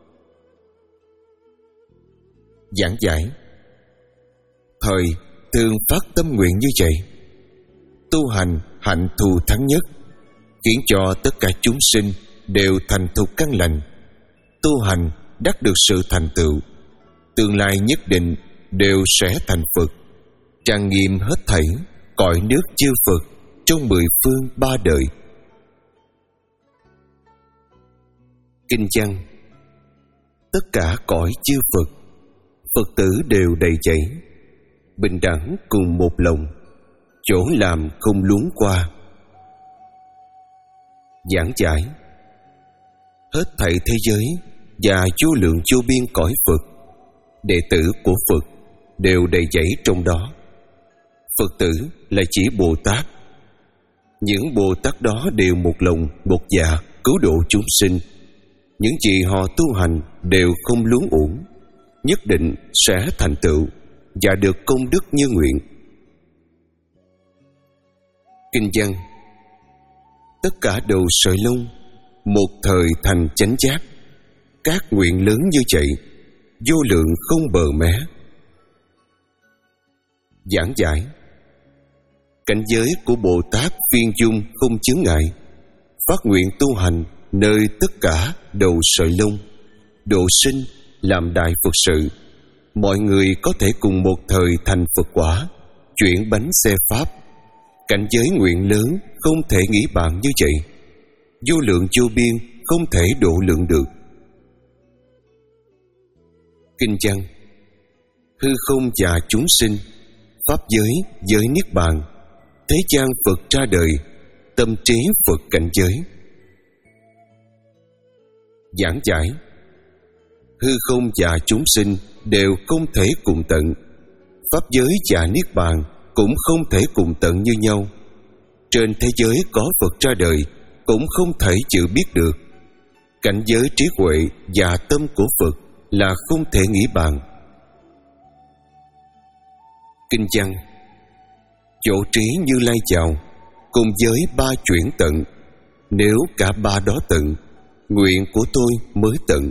Giảng giải: thời thường phát tâm nguyện như vậy, tu hành hạnh thù thắng nhất, khiến cho tất cả chúng sinh đều thành thục căn lành, tu hành đắc được sự thành tựu, tương lai nhất định đều sẽ thành Phật, trang nghiêm hết thảy cõi nước chư Phật trong mười phương ba đời. Kinh văn: tất cả cõi chư Phật, Phật tử đều đầy chảy, bình đẳng cùng một lòng, chỗ làm không luống qua. Giảng giải: hết thảy thế giới và vô lượng vô biên cõi Phật, đệ tử của Phật đều đầy dẫy trong đó. Phật tử là chỉ Bồ Tát. Những Bồ Tát đó đều một lòng một dạ cứu độ chúng sinh. Những gì họ tu hành đều không luống uổng, nhất định sẽ thành tựu và được công đức như nguyện. Kinh văn: tất cả đầu sợi lông một thời thành chánh giác, các nguyện lớn như vậy vô lượng không bờ mé. Giảng giải: cảnh giới của Bồ Tát viên dung không chướng ngại, phát nguyện tu hành nơi tất cả đầu sợi lông, độ sinh làm đại Phật sự. Mọi người có thể cùng một thời thành Phật quả, chuyển bánh xe Pháp. Cảnh giới nguyện lớn không thể nghĩ bàn như vậy, vô lượng vô biên không thể độ lượng được. Kinh văn: hư không và chúng sinh, pháp giới, giới niết bàn, thế gian Phật ra đời, tâm trí Phật cảnh giới. Giảng giải: hư không và chúng sinh đều không thể cùng tận, pháp giới và niết bàn cũng không thể cùng tận như nhau. Trên thế giới có Phật ra đời cũng không thể chịu biết được. Cảnh giới trí huệ và tâm của Phật là không thể nghĩ bàn. Kinh văn: chỗ trí Như Lai chào, cùng với ba chuyển tận, nếu cả ba đó tận, nguyện của tôi mới tận.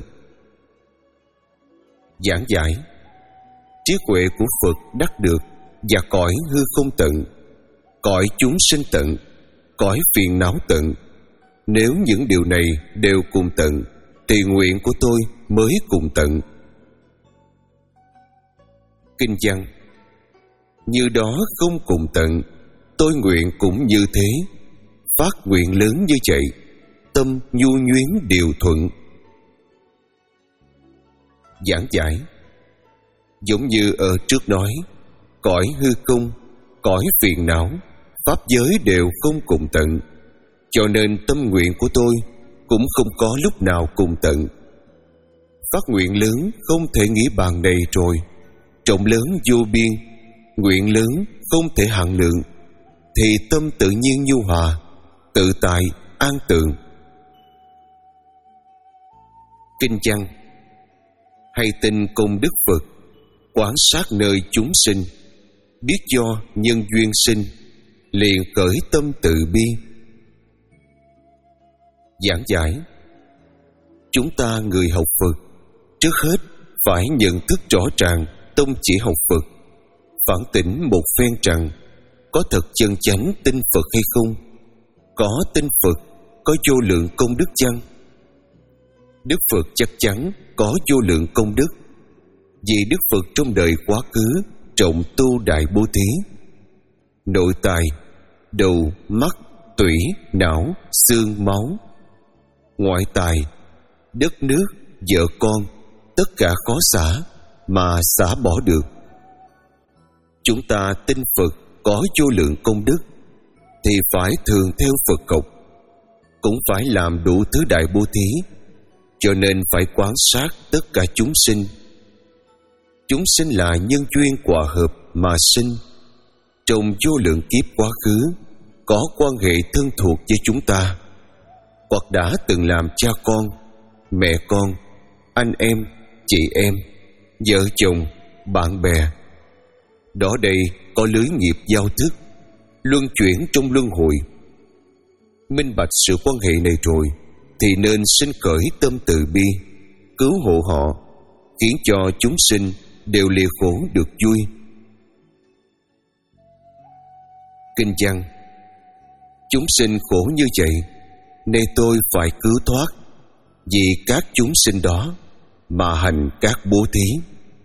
Giảng giải: trí huệ của Phật đắc được và cõi hư không tận, cõi chúng sinh tận, cõi phiền não tận. Nếu những điều này đều cùng tận, thì nguyện của tôi mới cùng tận. Kinh văn: như đó không cùng tận, tôi nguyện cũng như thế. Phát nguyện lớn như vậy, tâm nhu nhuyến điều thuận. Giảng giải: giống như ở trước nói, cõi hư không, cõi phiền não, pháp giới đều không cùng tận, cho nên tâm nguyện của tôi cũng không có lúc nào cùng tận. Phát nguyện lớn không thể nghĩ bàn này rồi, trọng lớn vô biên, nguyện lớn không thể hạn lượng, thì tâm tự nhiên nhu hòa, tự tại, an tường. Kinh văn: hay tin công đức Phật, quán sát nơi chúng sinh, biết do nhân duyên sinh, liền khởi tâm từ bi. Giảng giải: chúng ta người học Phật, trước hết phải nhận thức rõ ràng tông chỉ học Phật, phản tỉnh một phen rằng có thật chân chánh tin Phật hay không, có tin Phật có vô lượng công đức chăng? Đức Phật chắc chắn có vô lượng công đức, vì Đức Phật trong đời quá khứ trọng tu đại bố thí. Nội tài, đầu, mắt, tủy, não, xương, máu. Ngoại tài, đất nước, vợ con, tất cả khó xả mà xả bỏ được. Chúng ta tin Phật có vô lượng công đức, thì phải thường theo Phật học, cũng phải làm đủ thứ đại bố thí, cho nên phải quan sát tất cả chúng sinh. Chúng sinh là nhân duyên hòa hợp mà sinh, trong vô lượng kiếp quá khứ có quan hệ thân thuộc với chúng ta, hoặc đã từng làm cha con, mẹ con, anh em, chị em, vợ chồng, bạn bè. Đó đây có lưới nghiệp giao thức, luân chuyển trong luân hồi. Minh bạch sự quan hệ này rồi, thì nên sinh khởi tâm từ bi, cứu hộ họ, khiến cho chúng sinh đều lìa khổ được vui. Kinh văn: chúng sinh khổ như vậy, nên tôi phải cứu thoát, vì các chúng sinh đó mà hành các bố thí.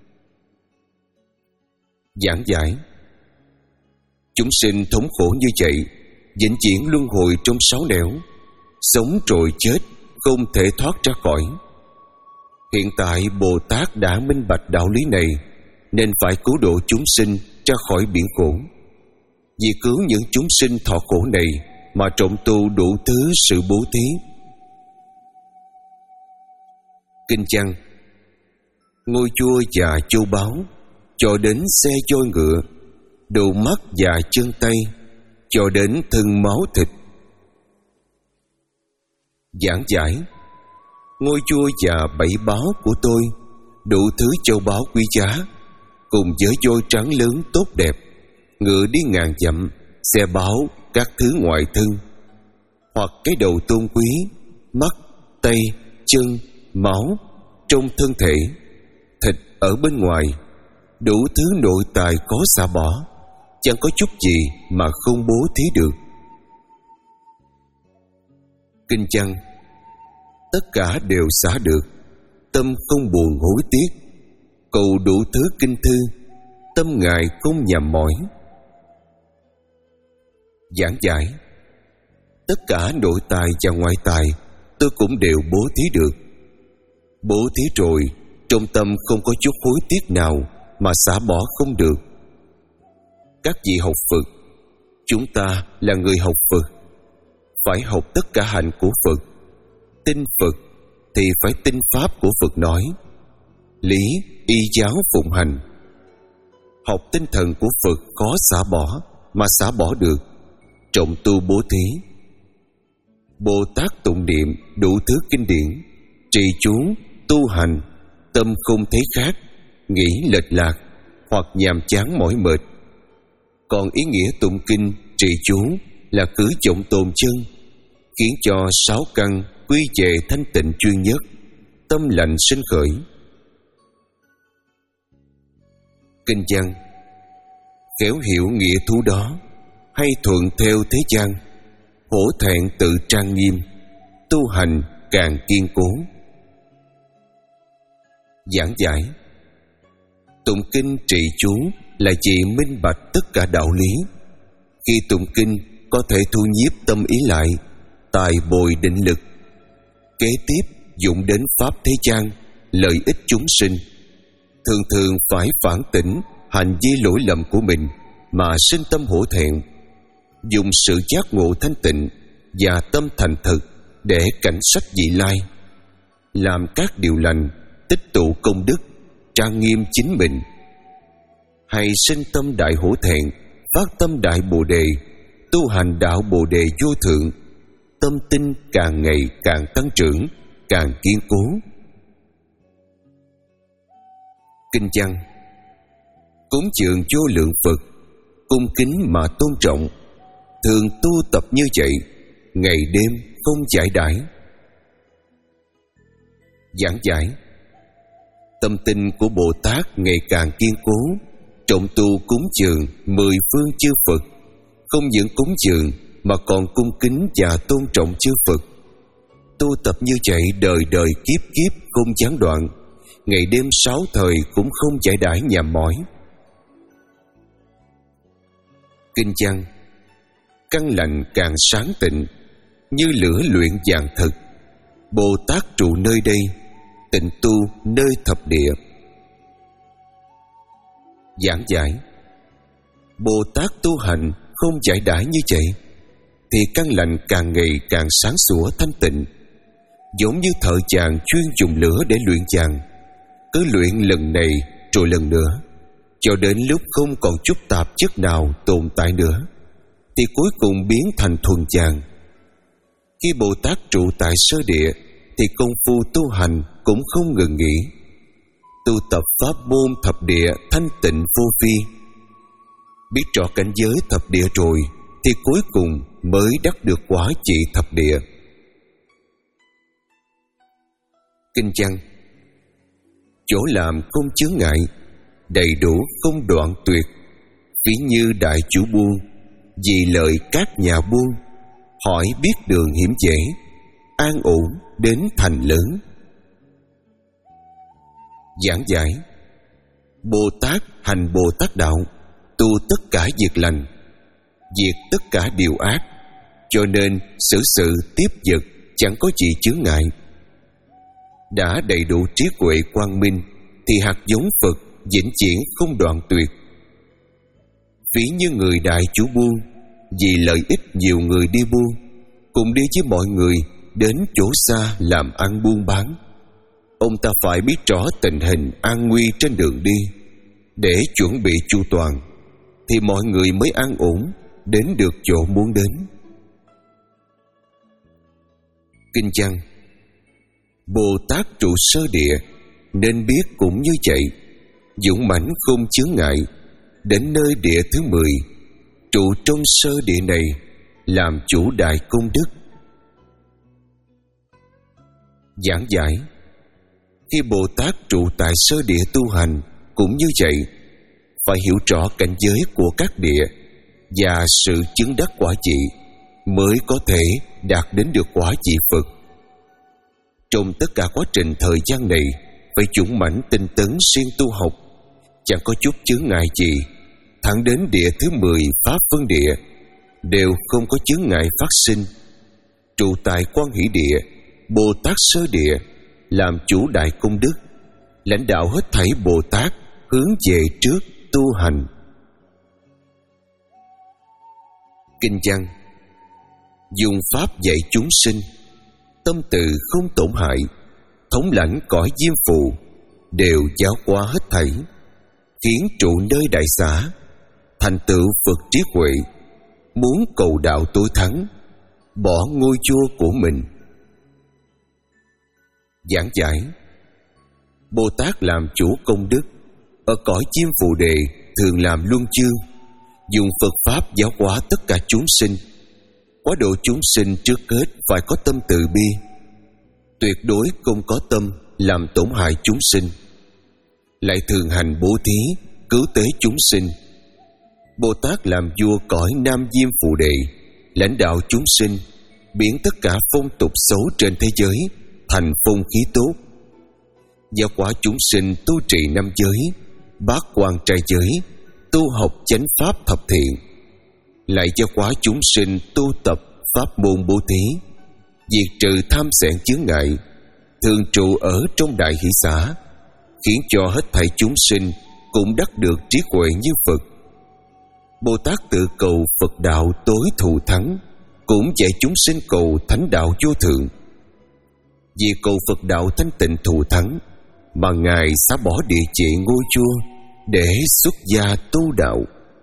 Giảng giải: chúng sinh thống khổ như vậy, vĩnh viễn luân hồi trong sáu nẻo, sống rồi chết, không thể thoát ra khỏi. Hiện tại Bồ Tát đã minh bạch đạo lý này, nên phải cứu độ chúng sinh ra khỏi biển khổ. Vì cứu những chúng sinh thọ khổ này mà trọng tu đủ thứ sự bố thí. Kinh văn: ngôi vua và châu báu, cho đến xe voi ngựa, đầu mắt và chân tay, cho đến thân máu thịt. Giảng giải: ngôi vua và bảy báo của tôi, đủ thứ châu báu quý giá, cùng với voi trắng lớn tốt đẹp, ngựa đi ngàn dặm, xe báo các thứ ngoại thân, hoặc cái đầu tôn quý, mắt, tay, chân, máu trong thân thể, thịt ở bên ngoài, đủ thứ nội tài có xả bỏ, chẳng có chút gì mà không bố thí được. Kinh văn: tất cả đều xả được, tâm không buồn hối tiếc, cầu đủ thứ kinh thư, tâm ngài không nhàm mỏi. Giảng giải: tất cả nội tài và ngoại tài tôi cũng đều bố thí được. Bố thí rồi, trong tâm không có chút hối tiếc nào mà xả bỏ không được. Các vị học Phật, chúng ta là người học Phật, phải học tất cả hạnh của Phật. Tin Phật thì phải tin pháp của Phật nói, lý y giáo phụng hành. Học tinh thần của Phật khó xả bỏ mà xả bỏ được, trọng tu bố thí. Bồ Tát tụng niệm đủ thứ kinh điển, trì chú, tu hành, tâm không thấy khác, nghĩ lệch lạc hoặc nhàm chán mỏi mệt. Còn ý nghĩa tụng kinh, trì chú là cứ trọng tồn chân, khiến cho sáu căn quy về thanh tịnh duy nhất, tâm lành sinh khởi. Kinh văn: khéo hiểu nghĩa thú đó, hay thuận theo thế gian, hổ thẹn tự trang nghiêm, tu hành càng kiên cố. Giảng giải: tụng kinh trì chú là vì minh bạch tất cả đạo lý. Khi tụng kinh có thể thu nhiếp tâm ý lại, tài bồi định lực. Kế tiếp dụng đến pháp thế gian, lợi ích chúng sinh. Thường thường phải phản tỉnh hành vi lỗi lầm của mình mà sinh tâm hổ thẹn, dùng sự giác ngộ thanh tịnh và tâm thành thực để cảnh sách vị lai, làm các điều lành, tích tụ công đức, trang nghiêm chính mình. Hay sinh tâm đại hổ thẹn, phát tâm đại bồ đề, tu hành đạo bồ đề vô thượng, tâm tinh càng ngày càng tăng trưởng, càng kiên cố. Kinh văn: cúng dường vô lượng Phật, cung kính mà tôn trọng, thường tu tập như vậy, ngày đêm không giải đãi. Giảng giải: tâm tinh của Bồ Tát ngày càng kiên cố, trọng tu cúng dường mười phương chư Phật, không những cúng dường mà còn cung kính và tôn trọng chư Phật. Tu tập như vậy đời đời kiếp kiếp không gián đoạn, ngày đêm sáu thời cũng không giải đãi nhàm mỏi. Kinh văn: căn lành càng sáng tịnh, như lửa luyện vàng thực, Bồ Tát trụ nơi đây, tịnh tu nơi thập địa. Giảng giải: Bồ Tát tu hành không giải đãi như vậy, thì căn lành càng ngày càng sáng sủa thanh tịnh, giống như thợ chàng chuyên dùng lửa để luyện vàng, cứ luyện lần này rồi lần nữa, cho đến lúc không còn chút tạp chất nào tồn tại nữa, thì cuối cùng biến thành thuần vàng. Khi Bồ Tát trụ tại sơ địa, thì công phu tu hành cũng không ngừng nghỉ, tu tập pháp môn thập địa thanh tịnh vô phi. Biết rõ cảnh giới thập địa rồi, thì cuối cùng mới đắc được quả trị thập địa. Kinh văn: chỗ làm không chướng ngại, đầy đủ không đoạn tuyệt, ví như đại chủ buôn, vì lợi các nhà buôn, hỏi biết đường hiểm dễ, an ổn đến thành lớn. Giảng giải: Bồ Tát hành Bồ Tát đạo, tu tất cả việc lành, diệt tất cả điều ác, cho nên xử sự tiếp vật chẳng có gì chướng ngại. Đã đầy đủ trí huệ quang minh, thì hạt giống Phật vĩnh viễn không đoạn tuyệt. Ví như người đại chủ buôn, vì lợi ích nhiều người đi buôn, cùng đi với mọi người đến chỗ xa làm ăn buôn bán. Ông ta phải biết rõ tình hình an nguy trên đường đi, để chuẩn bị chu toàn, thì mọi người mới an ổn đến được chỗ muốn đến. Kinh văn: Bồ Tát trụ sơ địa, nên biết cũng như vậy, dũng mãnh không chướng ngại, đến nơi địa thứ mười, trụ trong sơ địa này, làm chủ đại công đức. Giảng giải: khi Bồ Tát trụ tại sơ địa tu hành cũng như vậy, phải hiểu rõ cảnh giới của các địa và sự chứng đắc quả vị, mới có thể đạt đến được quả vị Phật. Trong tất cả quá trình thời gian này, phải dũng mãnh tinh tấn siêng tu học, chẳng có chút chướng ngại gì, thẳng đến địa thứ mười pháp phân địa đều không có chướng ngại phát sinh. Trụ tại Quan Hỷ địa, Bồ Tát sơ địa, làm chủ đại công đức, lãnh đạo hết thảy Bồ Tát hướng về trước tu hành. Kinh văn: dùng pháp dạy chúng sinh, tâm từ không tổn hại, thống lãnh cõi diêm phù, đều giáo hóa hết thảy, khiến trụ nơi đại xã, thành tựu Phật trí huệ, muốn cầu đạo tối thắng, bỏ ngôi vua của mình. Giảng giải: Bồ Tát làm chủ công đức, ở cõi diêm phù đề thường làm luân chương, dùng Phật pháp giáo hóa tất cả chúng sinh, Quá độ chúng sinh trước hết phải có tâm từ bi, tuyệt đối không có tâm làm tổn hại chúng sinh. Lại thường hành bố thí, cứu tế chúng sinh. Bồ Tát làm vua cõi Nam Diêm Phù Đề, lãnh đạo chúng sinh, biến tất cả phong tục xấu trên thế giới thành phong khí tốt. Giáo hóa chúng sinh tu trì năm giới, bát quan trai giới, tu học chánh pháp thập thiện. Lại giáo hóa chúng sinh tu tập pháp môn bố thí, diệt trừ tham xẻn chướng ngại, thường trụ ở trong đại hỷ xã, khiến cho hết thảy chúng sinh cũng đắc được trí huệ như Phật. Bồ Tát tự cầu Phật đạo tối thù thắng, cũng dạy chúng sinh cầu thánh đạo vô thượng. Vì cầu Phật đạo thanh tịnh thù thắng mà Ngài xả bỏ địa vị ngôi vua để xuất gia tu đạo.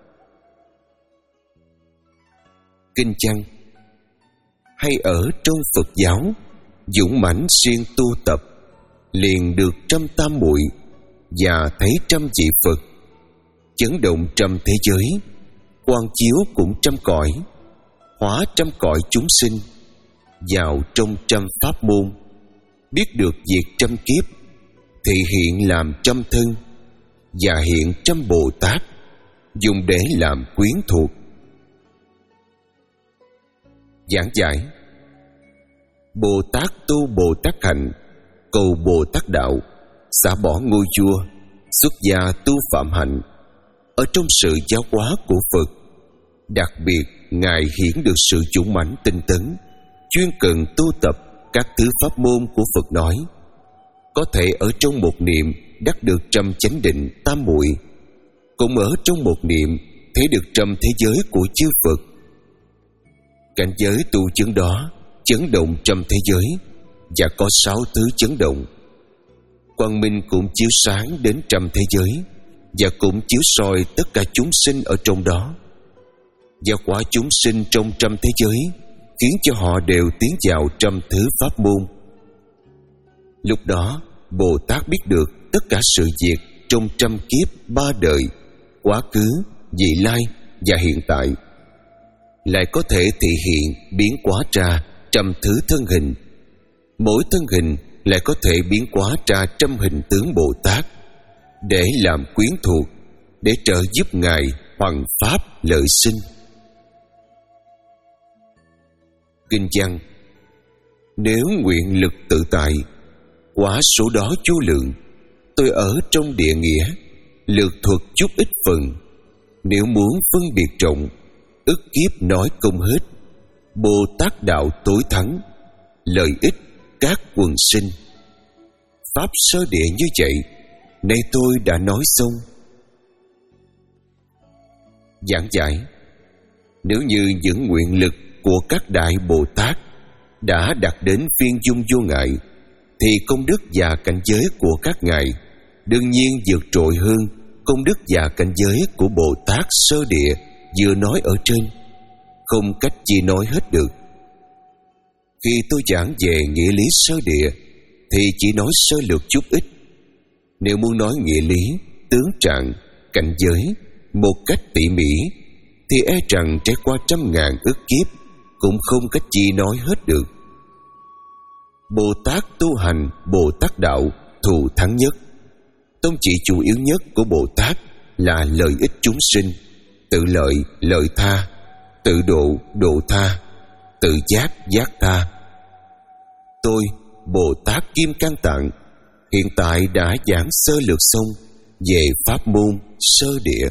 Kinh văn: hay ở trong Phật giáo, dũng mãnh siêng tu tập, liền được trăm tam muội và thấy trăm vị Phật, chấn động trăm thế giới, quang chiếu cũng trăm cõi, hóa trăm cõi chúng sinh, vào trong trăm pháp môn, biết được diệt trăm kiếp, thị hiện làm trăm thân, và hiện trăm Bồ Tát, dùng để làm quyến thuộc. Giảng giải: Bồ Tát tu Bồ Tát hạnh, cầu Bồ Tát đạo, xả bỏ ngôi vua, xuất gia tu phạm hạnh. Ở trong sự giáo hóa của Phật, đặc biệt Ngài hiển được sự dũng mãnh tinh tấn, chuyên cần tu tập các thứ pháp môn của Phật nói, có thể ở trong một niệm đắc được trăm chánh định tam muội, cũng ở trong một niệm thấy được trăm thế giới của chư Phật. Cảnh giới tu chứng đó chấn động trăm thế giới, và có sáu thứ chấn động. Quang minh cũng chiếu sáng đến trăm thế giới, và cũng chiếu soi tất cả chúng sinh ở trong đó. Giáo hóa chúng sinh trong trăm thế giới, khiến cho họ đều tiến vào trăm thứ pháp môn. Lúc đó Bồ Tát biết được tất cả sự việc trong trăm kiếp ba đời, quá khứ, vị lai và hiện tại, lại có thể thị hiện biến hóa ra trăm thứ thân hình. Mỗi thân hình lại có thể biến hóa ra trăm hình tướng Bồ Tát, để làm quyến thuộc, để trợ giúp Ngài hoằng pháp lợi sinh. Kinh văn: nếu nguyện lực tự tại, quả số đó vô lượng, tôi ở trong địa nghĩa, lược thuật chút ít phần. Nếu muốn phân biệt rộng, ức kiếp nói không hết. Bồ Tát đạo tối thắng, lợi ích các quần sinh. Pháp sơ địa như vậy, nay tôi đã nói xong. Giảng giải: nếu như những nguyện lực của các đại Bồ Tát đã đạt đến viên dung vô ngại, thì công đức và cảnh giới của các ngài đương nhiên vượt trội hơn công đức và cảnh giới của Bồ Tát sơ địa vừa nói ở trên, không cách chi nói hết được. Khi tôi giảng về nghĩa lý sơ địa thì chỉ nói sơ lược chút ít. Nếu muốn nói nghĩa lý, tướng trạng, cảnh giới một cách tỉ mỉ, thì e rằng trải qua trăm ngàn ức kiếp cũng không cách chi nói hết được. Bồ Tát tu hành Bồ Tát đạo thù thắng nhất. Tông chỉ chủ yếu nhất của Bồ Tát là lợi ích chúng sinh, tự lợi lợi tha, tự độ độ tha, tự giác giác tha. Tôi, Bồ Tát Kim Cang Tạng, hiện tại đã giảng sơ lược xong về pháp môn sơ địa.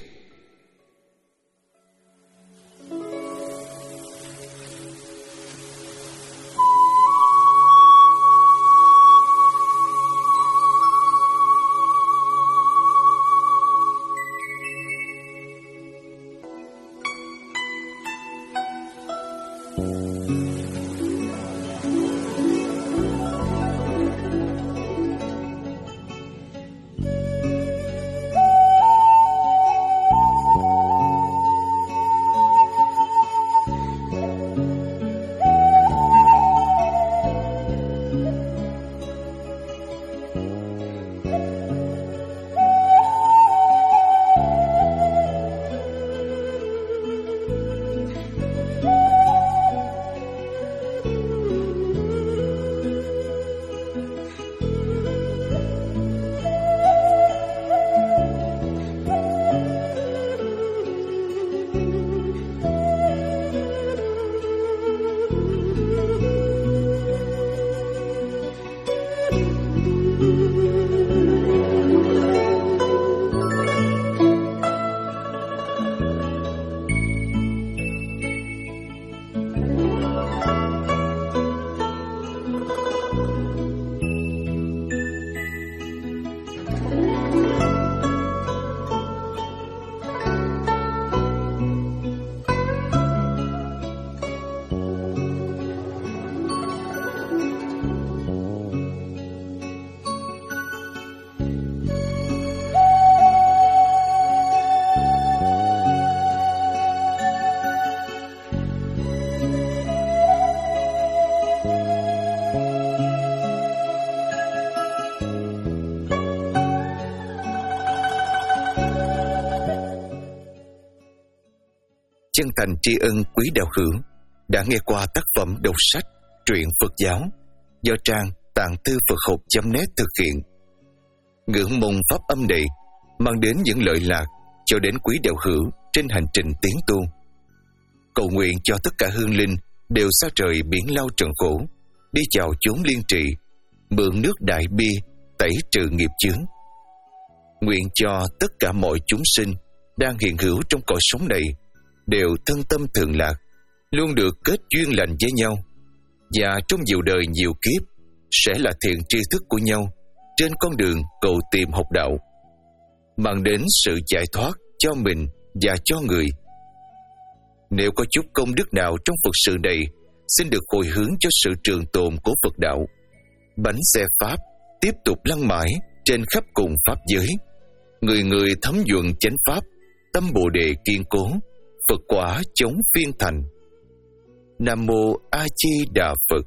chân thành tri ân quý đạo hữu đã nghe qua tác phẩm đọc sách truyện Phật giáo do trang tạng thư Phật học chấm net thực hiện. Ngưỡng mong pháp âm này mang đến những lợi lạc cho đến quý đạo hữu trên hành trình tiến tu. Cầu nguyện cho tất cả hương linh đều xa trời biển lao trần khổ, đi vào chốn liên trì, mượn nước đại bi tẩy trừ nghiệp chướng. Nguyện cho tất cả mọi chúng sinh đang hiện hữu trong cõi sống này đều thân tâm thường lạc, luôn được kết duyên lành với nhau, và trong nhiều đời nhiều kiếp sẽ là thiện tri thức của nhau trên con đường cầu tìm học đạo, mang đến sự giải thoát cho mình và cho người. Nếu có chút công đức nào trong Phật sự này, xin được hồi hướng cho sự trường tồn của Phật đạo. Bánh xe Pháp tiếp tục lăn mãi trên khắp cùng Pháp giới. Người người thấm nhuận chánh Pháp, tâm Bồ Đề kiên cố, Phật quả chống phiên thành. Nam Mô A Di Đà Phật.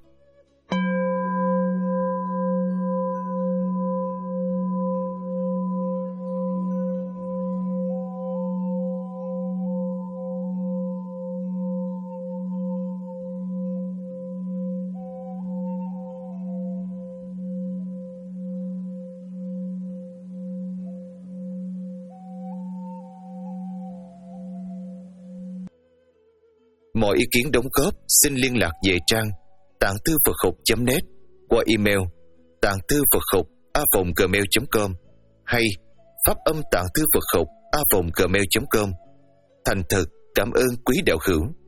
Mọi ý kiến đóng góp xin liên lạc về trang tạng thư Phật học chấm net qua email tạng thư Phật học a vòng gmail chấm com hay pháp âm tạng thư Phật học a vòng gmail chấm com. Thành thật cảm ơn quý đạo hữu.